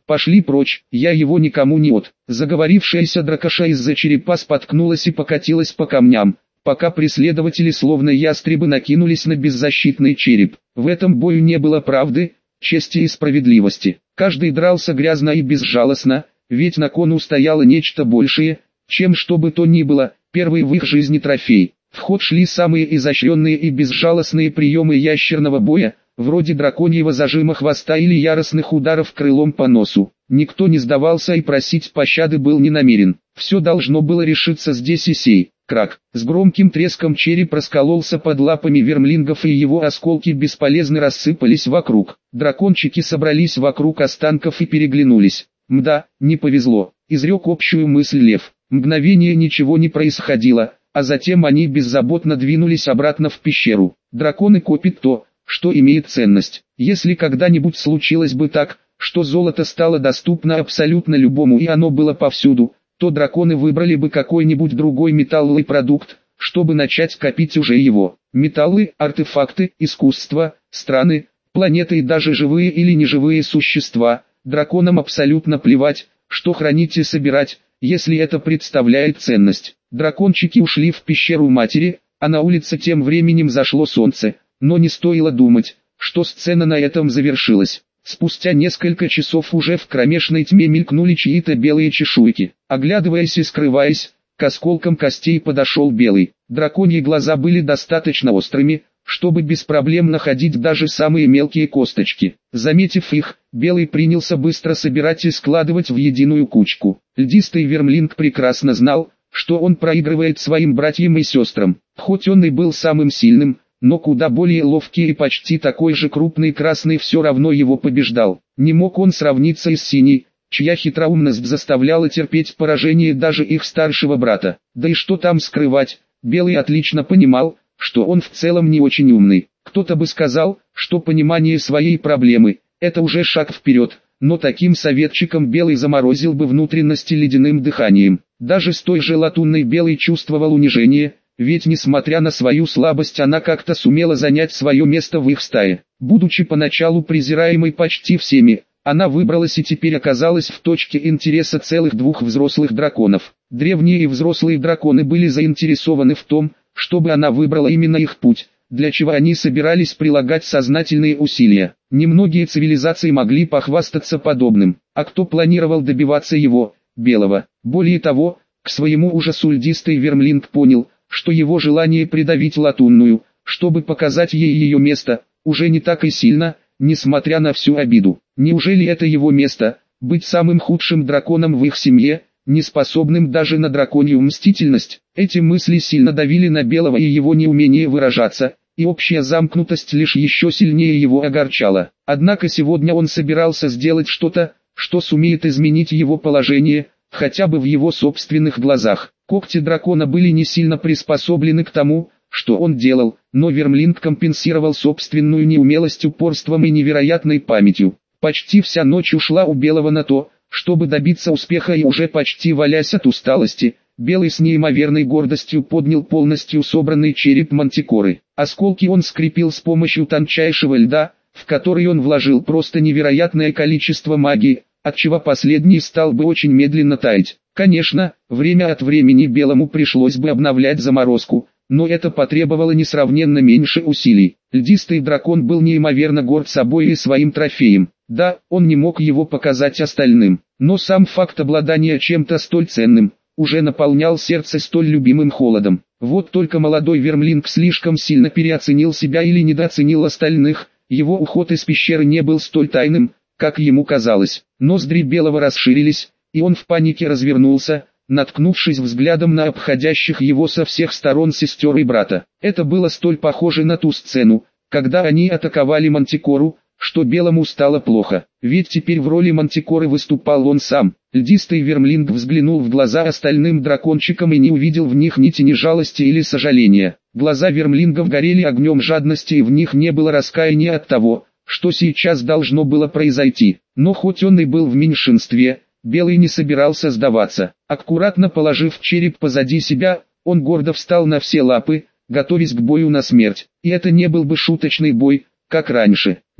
Пошли прочь, я его никому не от. Заговорившаяся дракоша из-за черепа споткнулась и покатилась по камням, пока преследователи словно ястребы накинулись на беззащитный череп. В этом бою не было правды, чести и справедливости. Каждый дрался грязно и безжалостно, ведь на кону стояло нечто большее, чем что бы то ни было, первый в их жизни трофей. В ход шли самые изощренные и безжалостные приемы ящерного боя, вроде драконьего зажима хвоста или яростных ударов крылом по носу. Никто не сдавался и просить пощады был не намерен. Все должно было решиться здесь и сей. Крак. С громким треском череп раскололся под лапами вермлингов, и его осколки бесполезно рассыпались вокруг. Дракончики собрались вокруг останков и переглянулись. «Мда, не повезло», — изрек общую мысль лев. Мгновение ничего не происходило, а затем они беззаботно двинулись обратно в пещеру. Драконы копят то, что имеет ценность. Если когда-нибудь случилось бы так, что золото стало доступно абсолютно любому и оно было повсюду, то драконы выбрали бы какой-нибудь другой металловый продукт, чтобы начать копить уже его. Металлы, артефакты, искусство, страны, планеты и даже живые или неживые существа. Драконам абсолютно плевать, что хранить и собирать, если это представляет ценность. Дракончики ушли в пещеру матери, а на улице тем временем зашло солнце, но не стоило думать, что сцена на этом завершилась. Спустя несколько часов уже в кромешной тьме мелькнули чьи-то белые чешуйки. Оглядываясь и скрываясь, к осколкам костей подошел Белый. Драконьи глаза были достаточно острыми, чтобы без проблем находить даже самые мелкие косточки. Заметив их, Белый принялся быстро собирать и складывать в единую кучку. Льдистый вермлинг прекрасно знал, что он проигрывает своим братьям и сестрам. Хоть он и был самым сильным, но куда более ловкий и почти такой же крупный красный все равно его побеждал. Не мог он сравниться и с синей, чья хитроумность заставляла терпеть поражение даже их старшего брата. Да и что там скрывать, Белый отлично понимал, что он в целом не очень умный. Кто-то бы сказал, что понимание своей проблемы – это уже шаг вперед, но таким советчиком Белый заморозил бы внутренности ледяным дыханием. Даже с той же латунной Белый чувствовал унижение, ведь несмотря на свою слабость она как-то сумела занять свое место в их стае. Будучи поначалу презираемой почти всеми, она выбралась и теперь оказалась в точке интереса целых двух взрослых драконов. Древние и взрослые драконы были заинтересованы в том, чтобы она выбрала именно их путь, для чего они собирались прилагать сознательные усилия. Немногие цивилизации могли похвастаться подобным, а кто планировал добиваться его, Белого. Более того, к своему ужасу льдистый вермлинг понял, что его желание придавить латунную, чтобы показать ей ее место, уже не так и сильно, несмотря на всю обиду. Неужели это его место, быть самым худшим драконом в их семье, неспособным даже на драконью мстительность? Эти мысли сильно давили на Белого и его неумение выражаться, и общая замкнутость лишь еще сильнее его огорчала. Однако сегодня он собирался сделать что-то, что сумеет изменить его положение, хотя бы в его собственных глазах. Когти дракона были не сильно приспособлены к тому, что он делал, но вермлинг компенсировал собственную неумелость упорством и невероятной памятью. Почти вся ночь ушла у Белого на то, чтобы добиться успеха, и уже почти валясь от усталости, Белый с неимоверной гордостью поднял полностью собранный череп мантикоры. Осколки он скрепил с помощью тончайшего льда, в который он вложил просто невероятное количество магии, отчего последний стал бы очень медленно таять. Конечно, время от времени Белому пришлось бы обновлять заморозку, но это потребовало несравненно меньше усилий. Льдистый дракон был неимоверно горд собой и своим трофеем. Да, он не мог его показать остальным, но сам факт обладания чем-то столь ценным уже наполнял сердце столь любимым холодом. Вот только молодой вермлинг слишком сильно переоценил себя или недооценил остальных, его уход из пещеры не был столь тайным, как ему казалось. Ноздри Белого расширились, и он в панике развернулся, наткнувшись взглядом на обходящих его со всех сторон сестер и брата. Это было столь похоже на ту сцену, когда они атаковали Мантикору, что Белому стало плохо, ведь теперь в роли Мантикоры выступал он сам. Льдистый вермлинг взглянул в глаза остальным дракончикам и не увидел в них ни тени жалости или сожаления. Глаза вермлингов горели огнем жадности, и в них не было раскаяния от того, что сейчас должно было произойти. Но хоть он и был в меньшинстве, Белый не собирался сдаваться. Аккуратно положив череп позади себя, он гордо встал на все лапы, готовясь к бою на смерть. И это не был бы шуточный бой, как раньше. Нет,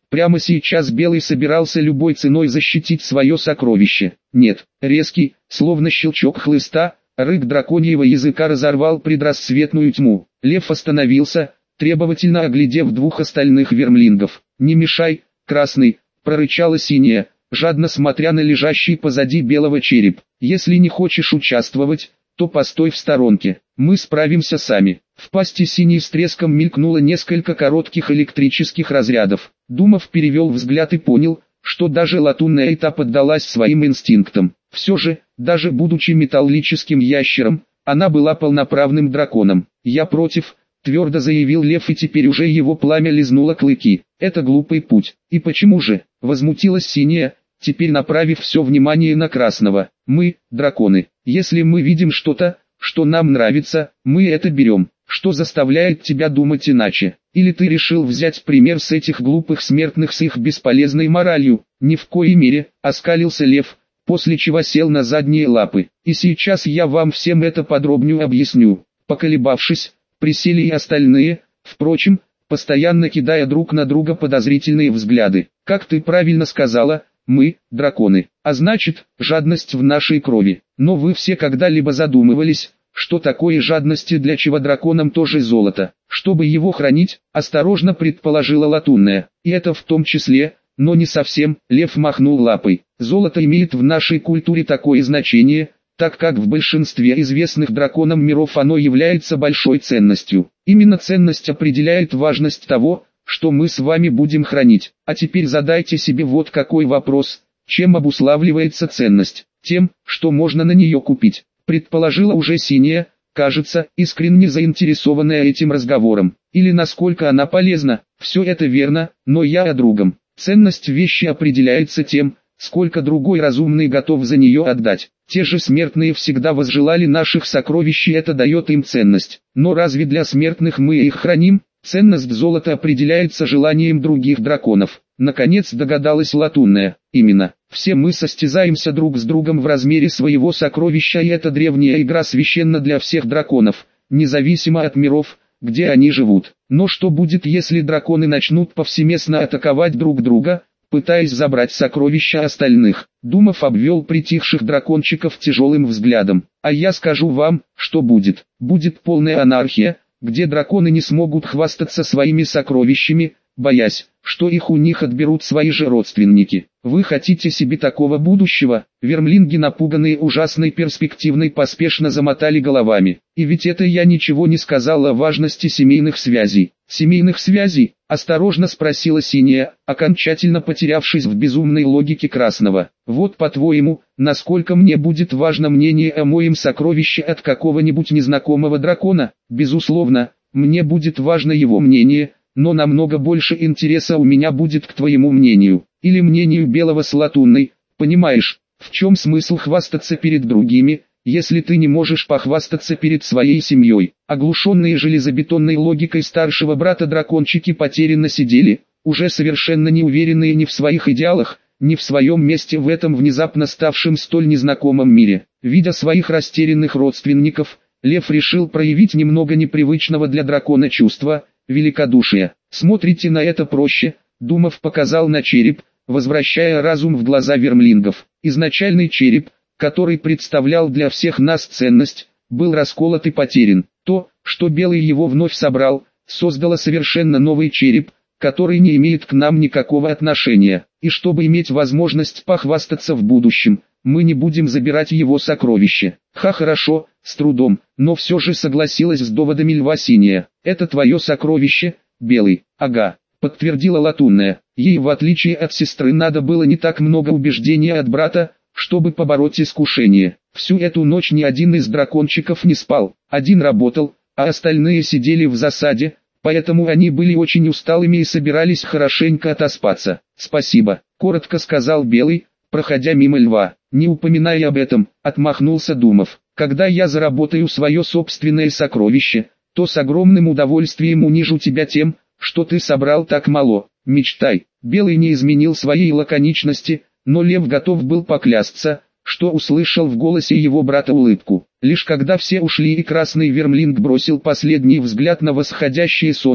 Прямо сейчас Белый собирался любой ценой защитить свое сокровище. Нет, резкий, словно щелчок хлыста, рык драконьего языка разорвал предрассветную тьму. Лев остановился, требовательно оглядев двух остальных вермлингов. «Не мешай, красный!» — прорычала синяя, жадно смотря на лежащий позади белого череп. «Если не хочешь участвовать, то постой в сторонке, мы справимся сами». В пасти синей с треском мелькнуло несколько коротких электрических разрядов. Думов перевел взгляд и понял, что даже латунная и та поддалась своим инстинктам. Все же, даже будучи металлическим ящером, она была полноправным драконом. «Я против», — твердо заявил лев, и теперь уже его пламя лизнуло клыки. «Это глупый путь». «И почему же?» — возмутилась синяя, теперь направив все внимание на красного. «Мы, драконы, если мы видим что-то, что нам нравится, мы это берем. Что заставляет тебя думать иначе? Или ты решил взять пример с этих глупых смертных с их бесполезной моралью?» «Ни в коей мере», — оскалился лев, после чего сел на задние лапы. «И сейчас я вам всем это подробнее объясню». Поколебавшись, присели и остальные, впрочем, постоянно кидая друг на друга подозрительные взгляды. «Как ты правильно сказала, мы, драконы, а значит, жадность в нашей крови. Но вы все когда-либо задумывались, что такое жадность и для чего драконам тоже золото? Чтобы его хранить?» — осторожно предположила латунная. «И это в том числе, но не совсем», — лев махнул лапой. «Золото имеет в нашей культуре такое значение, так как в большинстве известных драконам миров оно является большой ценностью. Именно ценность определяет важность того, что мы с вами будем хранить. А теперь задайте себе вот какой вопрос: чем обуславливается ценность? Тем, что можно на нее купить», предположила уже синяя, кажется, искренне заинтересованная этим разговором. «Или насколько она полезна?» «Все это верно, но я о другом. Ценность вещи определяется тем, сколько другой разумный готов за нее отдать. Те же смертные всегда возжелали наших сокровищ, и это дает им ценность. Но разве для смертных мы их храним? Ценность золота определяется желанием других драконов». Наконец догадалась латунная. «Именно. Все мы состязаемся друг с другом в размере своего сокровища, и эта древняя игра священна для всех драконов, независимо от миров, где они живут. Но что будет, если драконы начнут повсеместно атаковать друг друга, пытаясь забрать сокровища остальных?» Думов обвел притихших дракончиков тяжелым взглядом. «А я скажу вам, что будет. Будет полная анархия, где драконы не смогут хвастаться своими сокровищами, боясь, что их у них отберут свои же родственники. Вы хотите себе такого будущего?» Вермлинги, напуганные ужасной перспективой, поспешно замотали головами. «И ведь это я ничего не сказала о важности семейных связей». «Семейных связей?» — осторожно спросила синяя, окончательно потерявшись в безумной логике красного. «Вот по-твоему, насколько мне будет важно мнение о моем сокровище от какого-нибудь незнакомого дракона?» «Безусловно, мне будет важно его мнение, но намного больше интереса у меня будет к твоему мнению, или мнению Белого с латунной. Понимаешь, в чем смысл хвастаться перед другими, если ты не можешь похвастаться перед своей семьей?» Оглушенные железобетонной логикой старшего брата дракончики потерянно сидели, уже совершенно не уверенные ни в своих идеалах, ни в своем месте в этом внезапно ставшем столь незнакомом мире. Видя своих растерянных родственников, лев решил проявить немного непривычного для дракона чувства — великодушие. «Смотрите на это проще», — Думов показал на череп, возвращая разум в глаза вермлингов. Изначальный череп, который представлял для всех нас ценность, был расколот и потерян. То, что Белый его вновь собрал, создало совершенно новый череп, который не имеет к нам никакого отношения. И чтобы иметь возможность похвастаться в будущем, мы не будем забирать его сокровище. Хорошо, с трудом, но все же согласилась с доводами льва синяя. «Это твое сокровище, Белый?» «Ага», подтвердила латунная. Ей, в отличие от сестры, надо было не так много убеждения от брата, чтобы побороть искушение. Всю эту ночь ни один из дракончиков не спал. Один работал, а остальные сидели в засаде, поэтому они были очень усталыми и собирались хорошенько отоспаться. «Спасибо», — коротко сказал Белый, проходя мимо льва. «Не упоминай об этом», — отмахнулся Думов. «Когда я заработаю свое собственное сокровище, то с огромным удовольствием унижу тебя тем, что ты собрал так мало. Мечтай». Белый не изменил своей лаконичности, но лев готов был поклясться, что услышал в голосе его брата улыбку. Лишь когда все ушли и красный вермлинг бросил последний взгляд на восходящее солнце,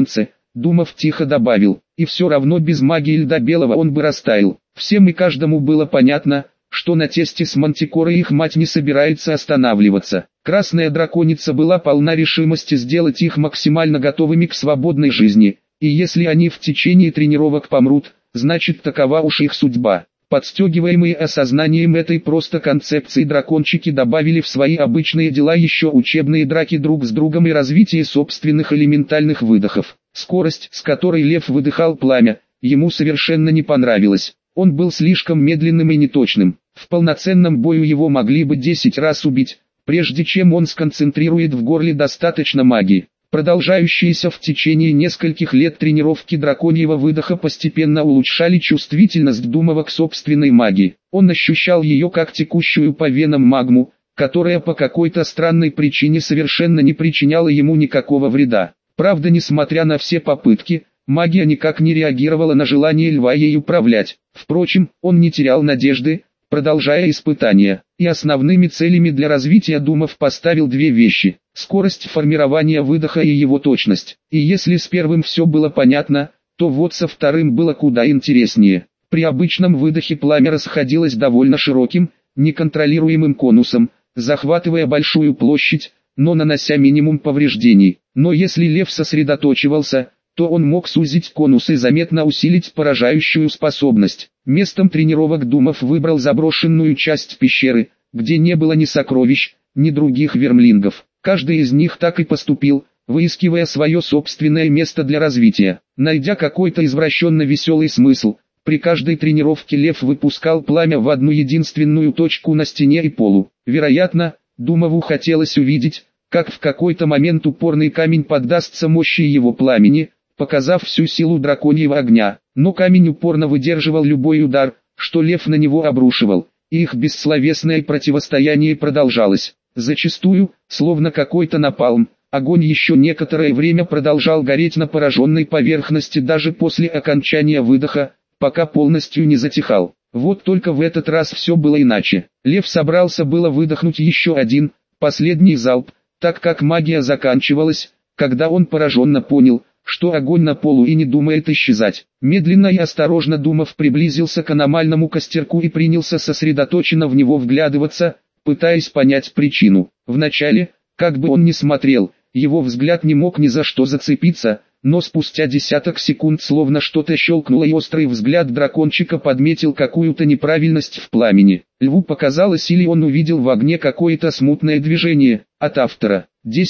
Думов тихо добавил, и все равно без магии льда белого он бы растаял. Всем и каждому было понятно, что на тесте с Мантикорой их мать не собирается останавливаться. Красная драконица была полна решимости сделать их максимально готовыми к свободной жизни, и если они в течение тренировок помрут, значит такова уж их судьба. Подстегиваемые осознанием этой просто концепции, дракончики добавили в свои обычные дела еще учебные драки друг с другом и развитие собственных элементальных выдохов. Скорость, с которой лев выдыхал пламя, ему совершенно не понравилась. Он был слишком медленным и неточным. В полноценном бою его могли бы 10 раз убить, прежде чем он сконцентрирует в горле достаточно магии. Продолжающиеся в течение нескольких лет тренировки драконьего выдоха постепенно улучшали чувствительность Думова к собственной магии. Он ощущал ее как текущую по венам магму, которая по какой-то странной причине совершенно не причиняла ему никакого вреда. Правда, несмотря на все попытки, магия никак не реагировала на желание льва ей управлять. Впрочем, он не терял надежды, продолжая испытания, и основными целями для развития Думов поставил две вещи: скорость формирования выдоха и его точность. И если с первым все было понятно, то вот со вторым было куда интереснее. При обычном выдохе пламя расходилось довольно широким, неконтролируемым конусом, захватывая большую площадь, но нанося минимум повреждений. Но если лев сосредоточивался, то он мог сузить конус и заметно усилить поражающую способность. Местом тренировок Думов выбрал заброшенную часть пещеры, где не было ни сокровищ, ни других вермлингов. Каждый из них так и поступил, выискивая свое собственное место для развития. Найдя какой-то извращенно веселый смысл, при каждой тренировке лев выпускал пламя в одну единственную точку на стене и полу. Вероятно, Думову хотелось увидеть, как в какой-то момент упорный камень поддастся мощи его пламени, показав всю силу драконьего огня. Но камень упорно выдерживал любой удар, что лев на него обрушивал, и их бессловесное противостояние продолжалось. Зачастую, словно какой-то напалм, огонь еще некоторое время продолжал гореть на пораженной поверхности даже после окончания выдоха, пока полностью не затихал. Вот только в этот раз все было иначе. Лев собрался было выдохнуть еще один, последний залп, так как магия заканчивалась, когда он пораженно понял, что огонь на полу и не думает исчезать. Медленно и осторожно Думов приблизился к аномальному костерку и принялся сосредоточенно в него вглядываться, пытаясь понять причину. Вначале, как бы он ни смотрел, его взгляд не мог ни за что зацепиться, но спустя десяток секунд словно что-то щелкнуло, и острый взгляд дракончика подметил какую-то неправильность в пламени. Льву показалось, или он увидел в огне какое-то смутное движение. От автора.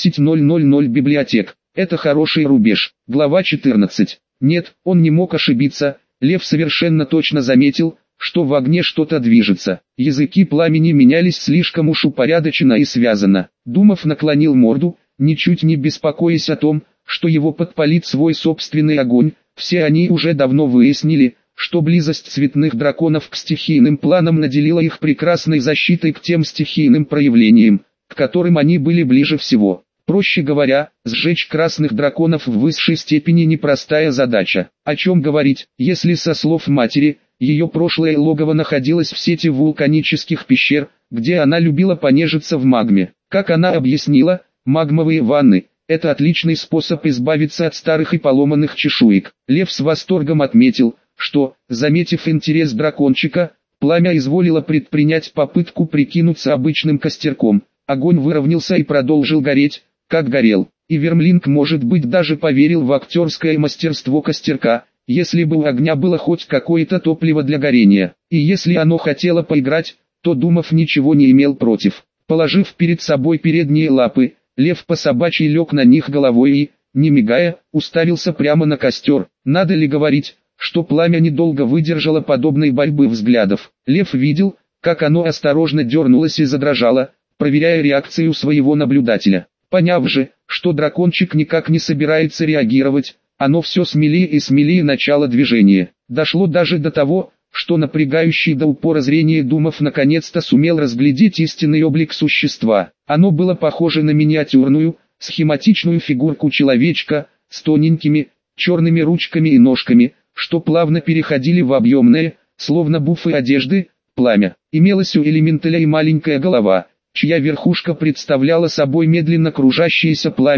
10.000 библиотек. Это хороший рубеж. Глава 14. Нет, он не мог ошибиться. Лев совершенно точно заметил, что в огне что-то движется. Языки пламени менялись слишком уж упорядоченно и связано. Думов наклонил морду, ничуть не беспокоясь о том, что его подпалит свой собственный огонь. Все они уже давно выяснили, что близость цветных драконов к стихийным планам наделила их прекрасной защитой к тем стихийным проявлениям, к которым они были ближе всего. Проще говоря, сжечь красных драконов в высшей степени непростая задача. О чем говорить, если со слов матери, ее прошлое логово находилось в сети вулканических пещер, где она любила понежиться в магме. Как она объяснила, магмовые ванны – это отличный способ избавиться от старых и поломанных чешуек. Лев с восторгом отметил, что, заметив интерес дракончика, пламя изволило предпринять попытку прикинуться обычным костерком. Огонь выровнялся и продолжил гореть, как горел, и вермлинг, может быть, даже поверил в актерское мастерство костерка, если бы у огня было хоть какое-то топливо для горения, и если оно хотело поиграть, то Думов ничего не имел против. Положив перед собой передние лапы, лев по собачьи лег на них головой и, не мигая, уставился прямо на костер. Надо ли говорить, что пламя недолго выдержало подобной борьбы взглядов. Лев видел, как оно осторожно дернулось и задрожало, проверяя реакцию своего наблюдателя. Поняв же, что дракончик никак не собирается реагировать, оно все смелее и смелее начало движения. Дошло даже до того, что напрягающий до упора зрение Думов наконец-то сумел разглядеть истинный облик существа. Оно было похоже на миниатюрную, схематичную фигурку человечка, с тоненькими, черными ручками и ножками, что плавно переходили в объемные, словно буфы одежды, пламя. Имелась у элементаля и маленькая голова, чья верхушка представляла собой медленно кружащееся пламя,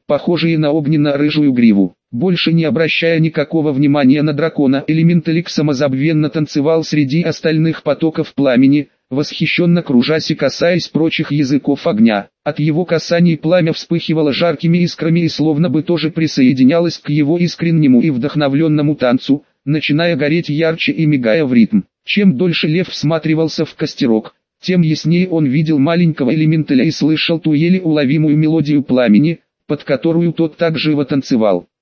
похожие на огненно-рыжую гриву. Больше не обращая никакого внимания на дракона, Элементалик самозабвенно танцевал среди остальных потоков пламени, восхищенно кружась и касаясь прочих языков огня. От его касаний пламя вспыхивало жаркими искрами и словно бы тоже присоединялось к его искреннему и вдохновленному танцу, начиная гореть ярче и мигая в ритм. Чем дольше лев всматривался в костерок, тем яснее он видел маленького элементаля и слышал ту еле уловимую мелодию пламени, под которую тот так живо танцевал.